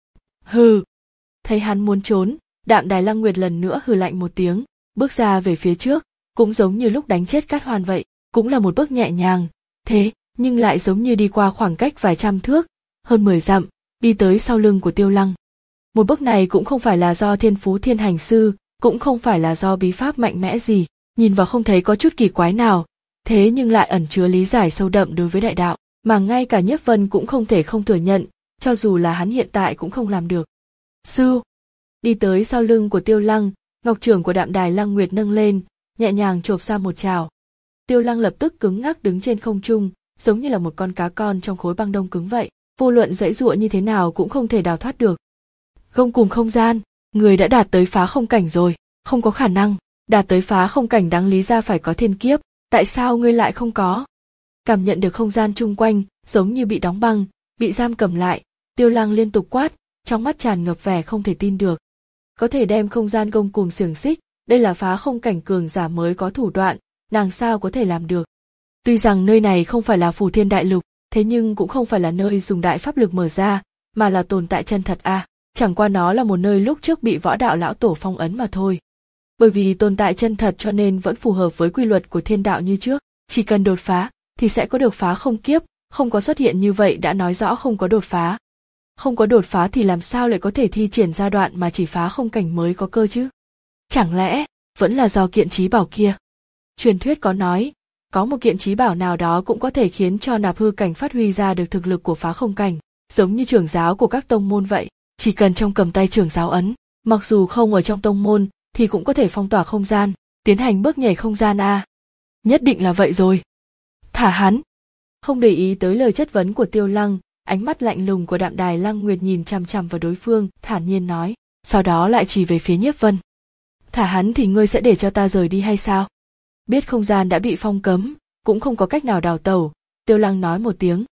Hừ. Thấy hắn muốn trốn, Đạm Đài Lăng Nguyệt lần nữa hừ lạnh một tiếng, bước ra về phía trước, cũng giống như lúc đánh chết Cát Hoan vậy, cũng là một bước nhẹ nhàng, thế nhưng lại giống như đi qua khoảng cách vài trăm thước, hơn mười dặm, đi tới sau lưng của Tiêu Lăng. Một bước này cũng không phải là do thiên phú thiên hành sư, cũng không phải là do bí pháp mạnh mẽ gì, nhìn vào không thấy có chút kỳ quái nào, thế nhưng lại ẩn chứa lý giải sâu đậm đối với đại đạo, mà ngay cả Nhiếp Vân cũng không thể không thừa nhận, cho dù là hắn hiện tại cũng không làm được. Sư, đi tới sau lưng của Tiêu Lăng, ngọc trưởng của Đạm Đài Lăng Nguyệt nâng lên, nhẹ nhàng chộp ra một chảo. Tiêu Lăng lập tức cứng ngắc đứng trên không trung, giống như là một con cá con trong khối băng đông cứng vậy, vô luận giãy giụa như thế nào cũng không thể đào thoát được. Gông cùng không gian, người đã đạt tới phá không cảnh rồi, không có khả năng, đạt tới phá không cảnh đáng lý ra phải có thiên kiếp, tại sao ngươi lại không có? Cảm nhận được không gian chung quanh, giống như bị đóng băng, bị giam cầm lại, Tiêu Lăng liên tục quát, trong mắt tràn ngập vẻ không thể tin được. Có thể đem không gian gông cùng xiềng xích, đây là phá không cảnh cường giả mới có thủ đoạn, nàng sao có thể làm được? Tuy rằng nơi này không phải là Phù Thiên Đại Lục, thế nhưng cũng không phải là nơi dùng đại pháp lực mở ra, mà là tồn tại chân thật à, chẳng qua nó là một nơi lúc trước bị võ đạo lão tổ phong ấn mà thôi. Bởi vì tồn tại chân thật cho nên vẫn phù hợp với quy luật của thiên đạo như trước, chỉ cần đột phá thì sẽ có được phá không kiếp, không có xuất hiện như vậy đã nói rõ không có đột phá. Không có đột phá thì làm sao lại có thể thi triển giai đoạn mà chỉ phá không cảnh mới có cơ chứ? Chẳng lẽ vẫn là do kiện trí bảo kia? Truyền thuyết có nói, có một kiện trí bảo nào đó cũng có thể khiến cho nạp hư cảnh phát huy ra được thực lực của phá không cảnh, giống như trưởng giáo của các tông môn vậy, chỉ cần trong cầm tay trưởng giáo ấn, mặc dù không ở trong tông môn thì cũng có thể phong tỏa không gian, tiến hành bước nhảy không gian a. À. Nhất định là vậy rồi. Thả hắn. Không để ý tới lời chất vấn của Tiêu Lăng, ánh mắt lạnh lùng của Đạm Đài Lăng Nguyệt nhìn chằm chằm vào đối phương, thản nhiên nói, sau đó lại chỉ về phía Nhiếp Vân. Thả hắn thì ngươi sẽ để cho ta rời đi hay sao? Biết không gian đã bị phong cấm, cũng không có cách nào đào tẩu, Tiêu Lăng nói một tiếng.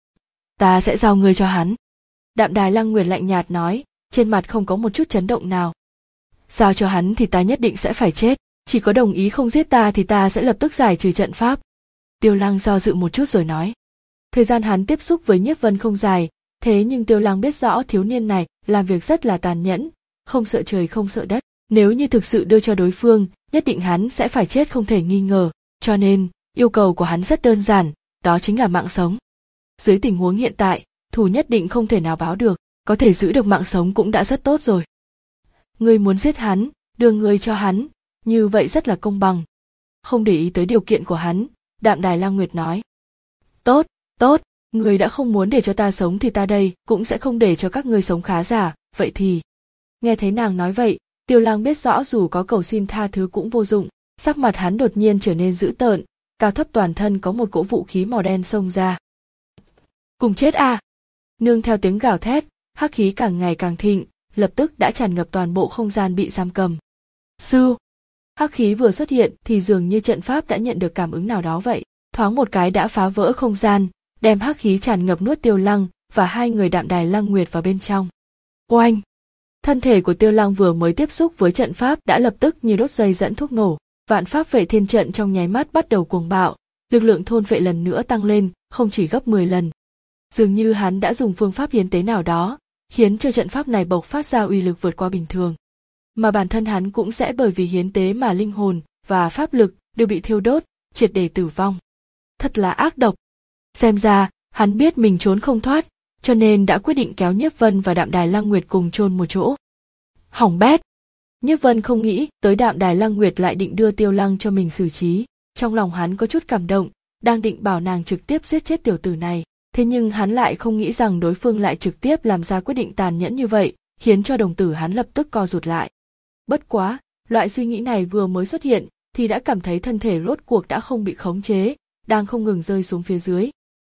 Ta sẽ giao ngươi cho hắn. Đạm Đài Lăng Nguyệt lạnh nhạt nói, trên mặt không có một chút chấn động nào. Giao cho hắn thì ta nhất định sẽ phải chết, chỉ có đồng ý không giết ta thì ta sẽ lập tức giải trừ trận pháp. Tiêu Lăng do dự một chút rồi nói. Thời gian hắn tiếp xúc với Nhiếp Vân không dài, thế nhưng Tiêu Lăng biết rõ thiếu niên này làm việc rất là tàn nhẫn, không sợ trời không sợ đất. Nếu như thực sự đưa cho đối phương, nhất định hắn sẽ phải chết không thể nghi ngờ, cho nên, yêu cầu của hắn rất đơn giản, đó chính là mạng sống. Dưới tình huống hiện tại, thù nhất định không thể nào báo được, có thể giữ được mạng sống cũng đã rất tốt rồi. Ngươi muốn giết hắn, đưa ngươi cho hắn, như vậy rất là công bằng. Không để ý tới điều kiện của hắn, Đạm Đài Lăng Nguyệt nói. Tốt, tốt, ngươi đã không muốn để cho ta sống thì ta đây cũng sẽ không để cho các ngươi sống khá giả, vậy thì... Nghe thấy nàng nói vậy, Tiêu Lăng biết rõ dù có cầu xin tha thứ cũng vô dụng, sắc mặt hắn đột nhiên trở nên dữ tợn, cao thấp toàn thân có một cỗ vũ khí màu đen xông ra. Cùng chết à! Nương theo tiếng gào thét, hắc khí càng ngày càng thịnh, lập tức đã tràn ngập toàn bộ không gian bị giam cầm. Sư! Hắc khí vừa xuất hiện thì dường như trận pháp đã nhận được cảm ứng nào đó vậy, thoáng một cái đã phá vỡ không gian, đem hắc khí tràn ngập nuốt Tiêu Lăng và hai người Đạm Đài Lăng Nguyệt vào bên trong. Oanh! Thân thể của Tiêu Lăng vừa mới tiếp xúc với trận pháp đã lập tức như đốt dây dẫn thuốc nổ, vạn pháp vệ thiên trận trong nháy mắt bắt đầu cuồng bạo, lực lượng thôn vệ lần nữa tăng lên, không chỉ gấp mười lần. Dường như hắn đã dùng phương pháp hiến tế nào đó, khiến cho trận pháp này bộc phát ra uy lực vượt qua bình thường. Mà bản thân hắn cũng sẽ bởi vì hiến tế mà linh hồn và pháp lực đều bị thiêu đốt, triệt để tử vong. Thật là ác độc. Xem ra, hắn biết mình trốn không thoát, cho nên đã quyết định kéo Nhiếp Vân và Đạm Đài Lăng Nguyệt cùng chôn một chỗ. Hỏng bét! Nhiếp Vân không nghĩ tới Đạm Đài Lăng Nguyệt lại định đưa Tiêu Lăng cho mình xử trí, trong lòng hắn có chút cảm động, đang định bảo nàng trực tiếp giết chết tiểu tử này, thế nhưng hắn lại không nghĩ rằng đối phương lại trực tiếp làm ra quyết định tàn nhẫn như vậy, khiến cho đồng tử hắn lập tức co rụt lại. Bất quá, loại suy nghĩ này vừa mới xuất hiện thì đã cảm thấy thân thể rốt cuộc đã không bị khống chế, đang không ngừng rơi xuống phía dưới.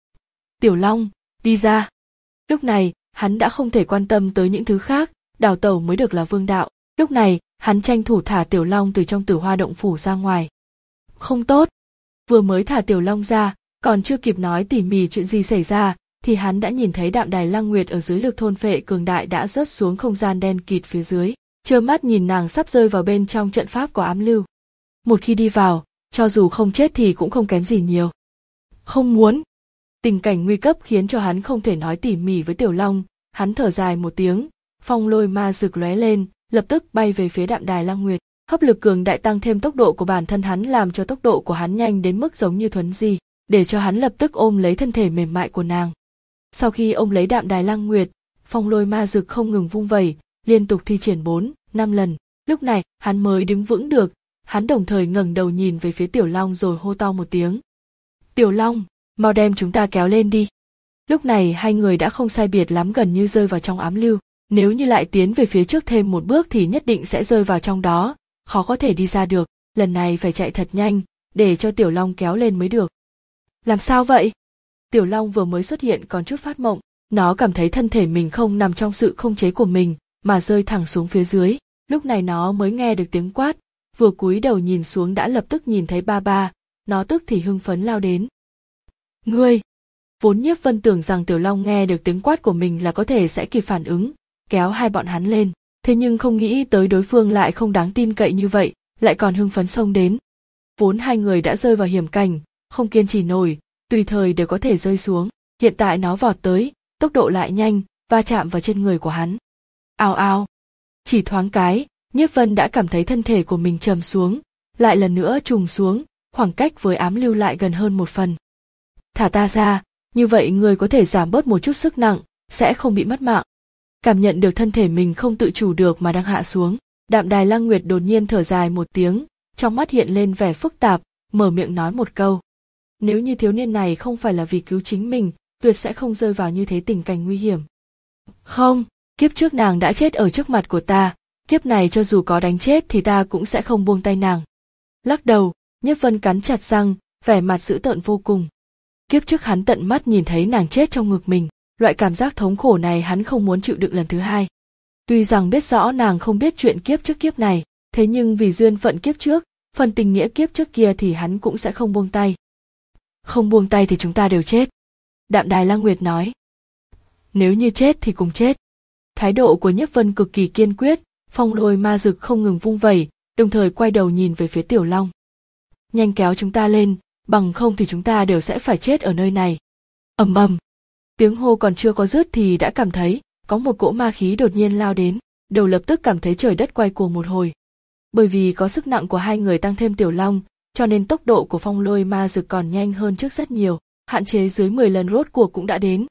Tiểu Long, đi ra. Lúc này, hắn đã không thể quan tâm tới những thứ khác, đào tẩu mới được là vương đạo. Lúc này, hắn tranh thủ thả Tiểu Long từ trong Tử Hoa động phủ ra ngoài. Không tốt. Vừa mới thả Tiểu Long ra, còn chưa kịp nói tỉ mỉ chuyện gì xảy ra, thì hắn đã nhìn thấy Đạm Đài Lăng Nguyệt ở dưới lực thôn phệ cường đại đã rớt xuống không gian đen kịt phía dưới, trơ mắt nhìn nàng sắp rơi vào bên trong trận pháp của ám lưu. Một khi đi vào, cho dù không chết thì cũng không kém gì nhiều. Không muốn. Tình cảnh nguy cấp khiến cho hắn không thể nói tỉ mỉ với Tiểu Long, hắn thở dài một tiếng, phong lôi ma rực lóe lên, lập tức bay về phía Đạm Đài Lăng Nguyệt. Hấp lực cường đại tăng thêm tốc độ của bản thân hắn làm cho tốc độ của hắn nhanh đến mức giống như thuấn di, để cho hắn lập tức ôm lấy thân thể mềm mại của nàng. Sau khi ôm lấy Đạm Đài Lăng Nguyệt, phong lôi ma rực không ngừng vung vẩy, liên tục thi triển bốn, năm lần. Lúc này, hắn mới đứng vững được, hắn đồng thời ngẩng đầu nhìn về phía Tiểu Long rồi hô to một tiếng. Tiểu Long, mau đem chúng ta kéo lên đi. Lúc này hai người đã không sai biệt lắm, gần như rơi vào trong ám lưu, nếu như lại tiến về phía trước thêm một bước thì nhất định sẽ rơi vào trong đó, khó có thể đi ra được, lần này phải chạy thật nhanh, để cho Tiểu Long kéo lên mới được. Làm sao vậy? Tiểu Long vừa mới xuất hiện còn chút phát mộng, nó cảm thấy thân thể mình không nằm trong sự khống chế của mình, mà rơi thẳng xuống phía dưới, lúc này nó mới nghe được tiếng quát, vừa cúi đầu nhìn xuống đã lập tức nhìn thấy ba ba, nó tức thì hưng phấn lao đến. Ngươi! Vốn Nhiếp Vân tưởng rằng Tiểu Long nghe được tiếng quát của mình là có thể sẽ kịp phản ứng, kéo hai bọn hắn lên, thế nhưng không nghĩ tới đối phương lại không đáng tin cậy như vậy, lại còn hưng phấn xông đến. Vốn hai người đã rơi vào hiểm cảnh, không kiên trì nổi, tùy thời đều có thể rơi xuống, hiện tại nó vọt tới, tốc độ lại nhanh, va chạm vào trên người của hắn. Ào ào! Chỉ thoáng cái, Nhiếp Vân đã cảm thấy thân thể của mình trầm xuống, lại lần nữa trùng xuống, khoảng cách với ám lưu lại gần hơn một phần. Thả ta ra, như vậy người có thể giảm bớt một chút sức nặng, sẽ không bị mất mạng. Cảm nhận được thân thể mình không tự chủ được mà đang hạ xuống, Đạm Đài Lăng Nguyệt đột nhiên thở dài một tiếng, trong mắt hiện lên vẻ phức tạp, mở miệng nói một câu. Nếu như thiếu niên này không phải là vì cứu chính mình, tuyệt sẽ không rơi vào như thế tình cảnh nguy hiểm. Không, kiếp trước nàng đã chết ở trước mặt của ta, kiếp này cho dù có đánh chết thì ta cũng sẽ không buông tay nàng. Lắc đầu, Nhiếp Vân cắn chặt răng, vẻ mặt dữ tợn vô cùng. Kiếp trước hắn tận mắt nhìn thấy nàng chết trong ngực mình, loại cảm giác thống khổ này hắn không muốn chịu đựng lần thứ hai. Tuy rằng biết rõ nàng không biết chuyện kiếp trước kiếp này, thế nhưng vì duyên phận kiếp trước, phần tình nghĩa kiếp trước kia thì hắn cũng sẽ không buông tay. Không buông tay thì chúng ta đều chết. Đạm Đài Lăng Nguyệt nói. Nếu như chết thì cùng chết. Thái độ của Nhiếp Vân cực kỳ kiên quyết, phong lôi ma rực không ngừng vung vẩy, đồng thời quay đầu nhìn về phía Tiểu Long. Nhanh kéo chúng ta lên, bằng không thì chúng ta đều sẽ phải chết ở nơi này. Ầm ầm. Tiếng hô còn chưa có dứt thì đã cảm thấy có một cỗ ma khí đột nhiên lao đến, đầu lập tức cảm thấy trời đất quay cuồng một hồi. Bởi vì có sức nặng của hai người tăng thêm Tiểu Long, cho nên tốc độ của phong lôi ma rực còn nhanh hơn trước rất nhiều, hạn chế dưới mười lần rốt cuộc cũng đã đến.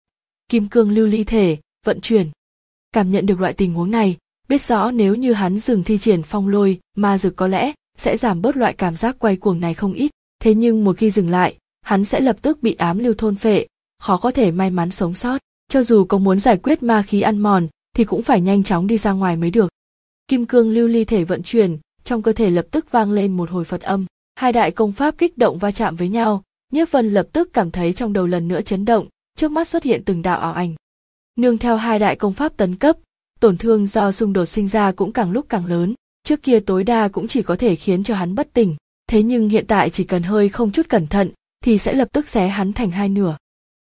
Kim cương lưu ly thể, vận chuyển. Cảm nhận được loại tình huống này, biết rõ nếu như hắn dừng thi triển phong lôi ma rực có lẽ sẽ giảm bớt loại cảm giác quay cuồng này không ít, thế nhưng một khi dừng lại, hắn sẽ lập tức bị ám lưu thôn phệ, khó có thể may mắn sống sót, cho dù có muốn giải quyết ma khí ăn mòn thì cũng phải nhanh chóng đi ra ngoài mới được. Kim cương lưu ly thể vận chuyển, trong cơ thể lập tức vang lên một hồi Phật âm, hai đại công pháp kích động va chạm với nhau, Nhiếp Vân lập tức cảm thấy trong đầu lần nữa chấn động, trước mắt xuất hiện từng đạo ảo ảnh. Nương theo hai đại công pháp tấn cấp, tổn thương do xung đột sinh ra cũng càng lúc càng lớn, trước kia tối đa cũng chỉ có thể khiến cho hắn bất tỉnh, thế nhưng hiện tại chỉ cần hơi không chút cẩn thận thì sẽ lập tức xé hắn thành hai nửa.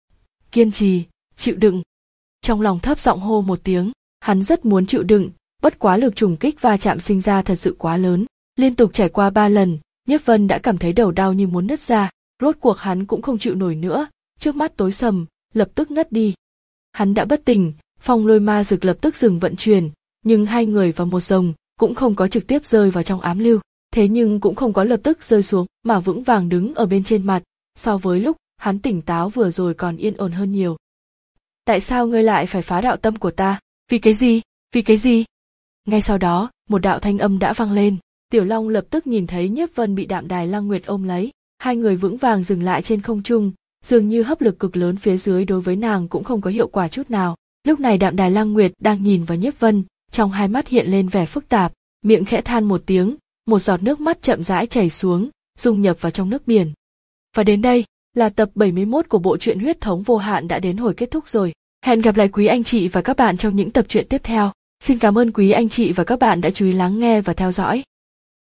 Kiên trì, chịu đựng. Trong lòng thấp giọng hô một tiếng, hắn rất muốn chịu đựng, bất quá lực trùng kích va chạm sinh ra thật sự quá lớn, liên tục trải qua ba lần, Nhiếp Vân đã cảm thấy đầu đau như muốn nứt ra, rốt cuộc hắn cũng không chịu nổi nữa, trước mắt tối sầm, lập tức ngất đi. Hắn đã bất tỉnh, phong lôi ma rực lập tức dừng vận chuyển, nhưng hai người và một rồng cũng không có trực tiếp rơi vào trong ám lưu, thế nhưng cũng không có lập tức rơi xuống mà vững vàng đứng ở bên trên mặt, so với lúc hắn tỉnh táo vừa rồi còn yên ổn hơn nhiều. Tại sao ngươi lại phải phá đạo tâm của ta? Vì cái gì? Vì cái gì? Ngay sau đó, một đạo thanh âm đã vang lên. Tiểu Long lập tức nhìn thấy Nhiếp Vân bị Đạm Đài Lăng Nguyệt ôm lấy, hai người vững vàng dừng lại trên không trung, dường như hấp lực cực lớn phía dưới đối với nàng cũng không có hiệu quả chút nào. Lúc này Đạm Đài Lăng Nguyệt đang nhìn vào Nhiếp Vân, trong hai mắt hiện lên vẻ phức tạp, miệng khẽ than một tiếng, một giọt nước mắt chậm rãi chảy xuống, dung nhập vào trong nước biển. Và đến đây, là tập bảy mươi mốt của bộ truyện Huyết Thống Vô Hạn đã đến hồi kết thúc rồi. Hẹn gặp lại quý anh chị và các bạn trong những tập truyện tiếp theo. Xin cảm ơn quý anh chị và các bạn đã chú ý lắng nghe và theo dõi.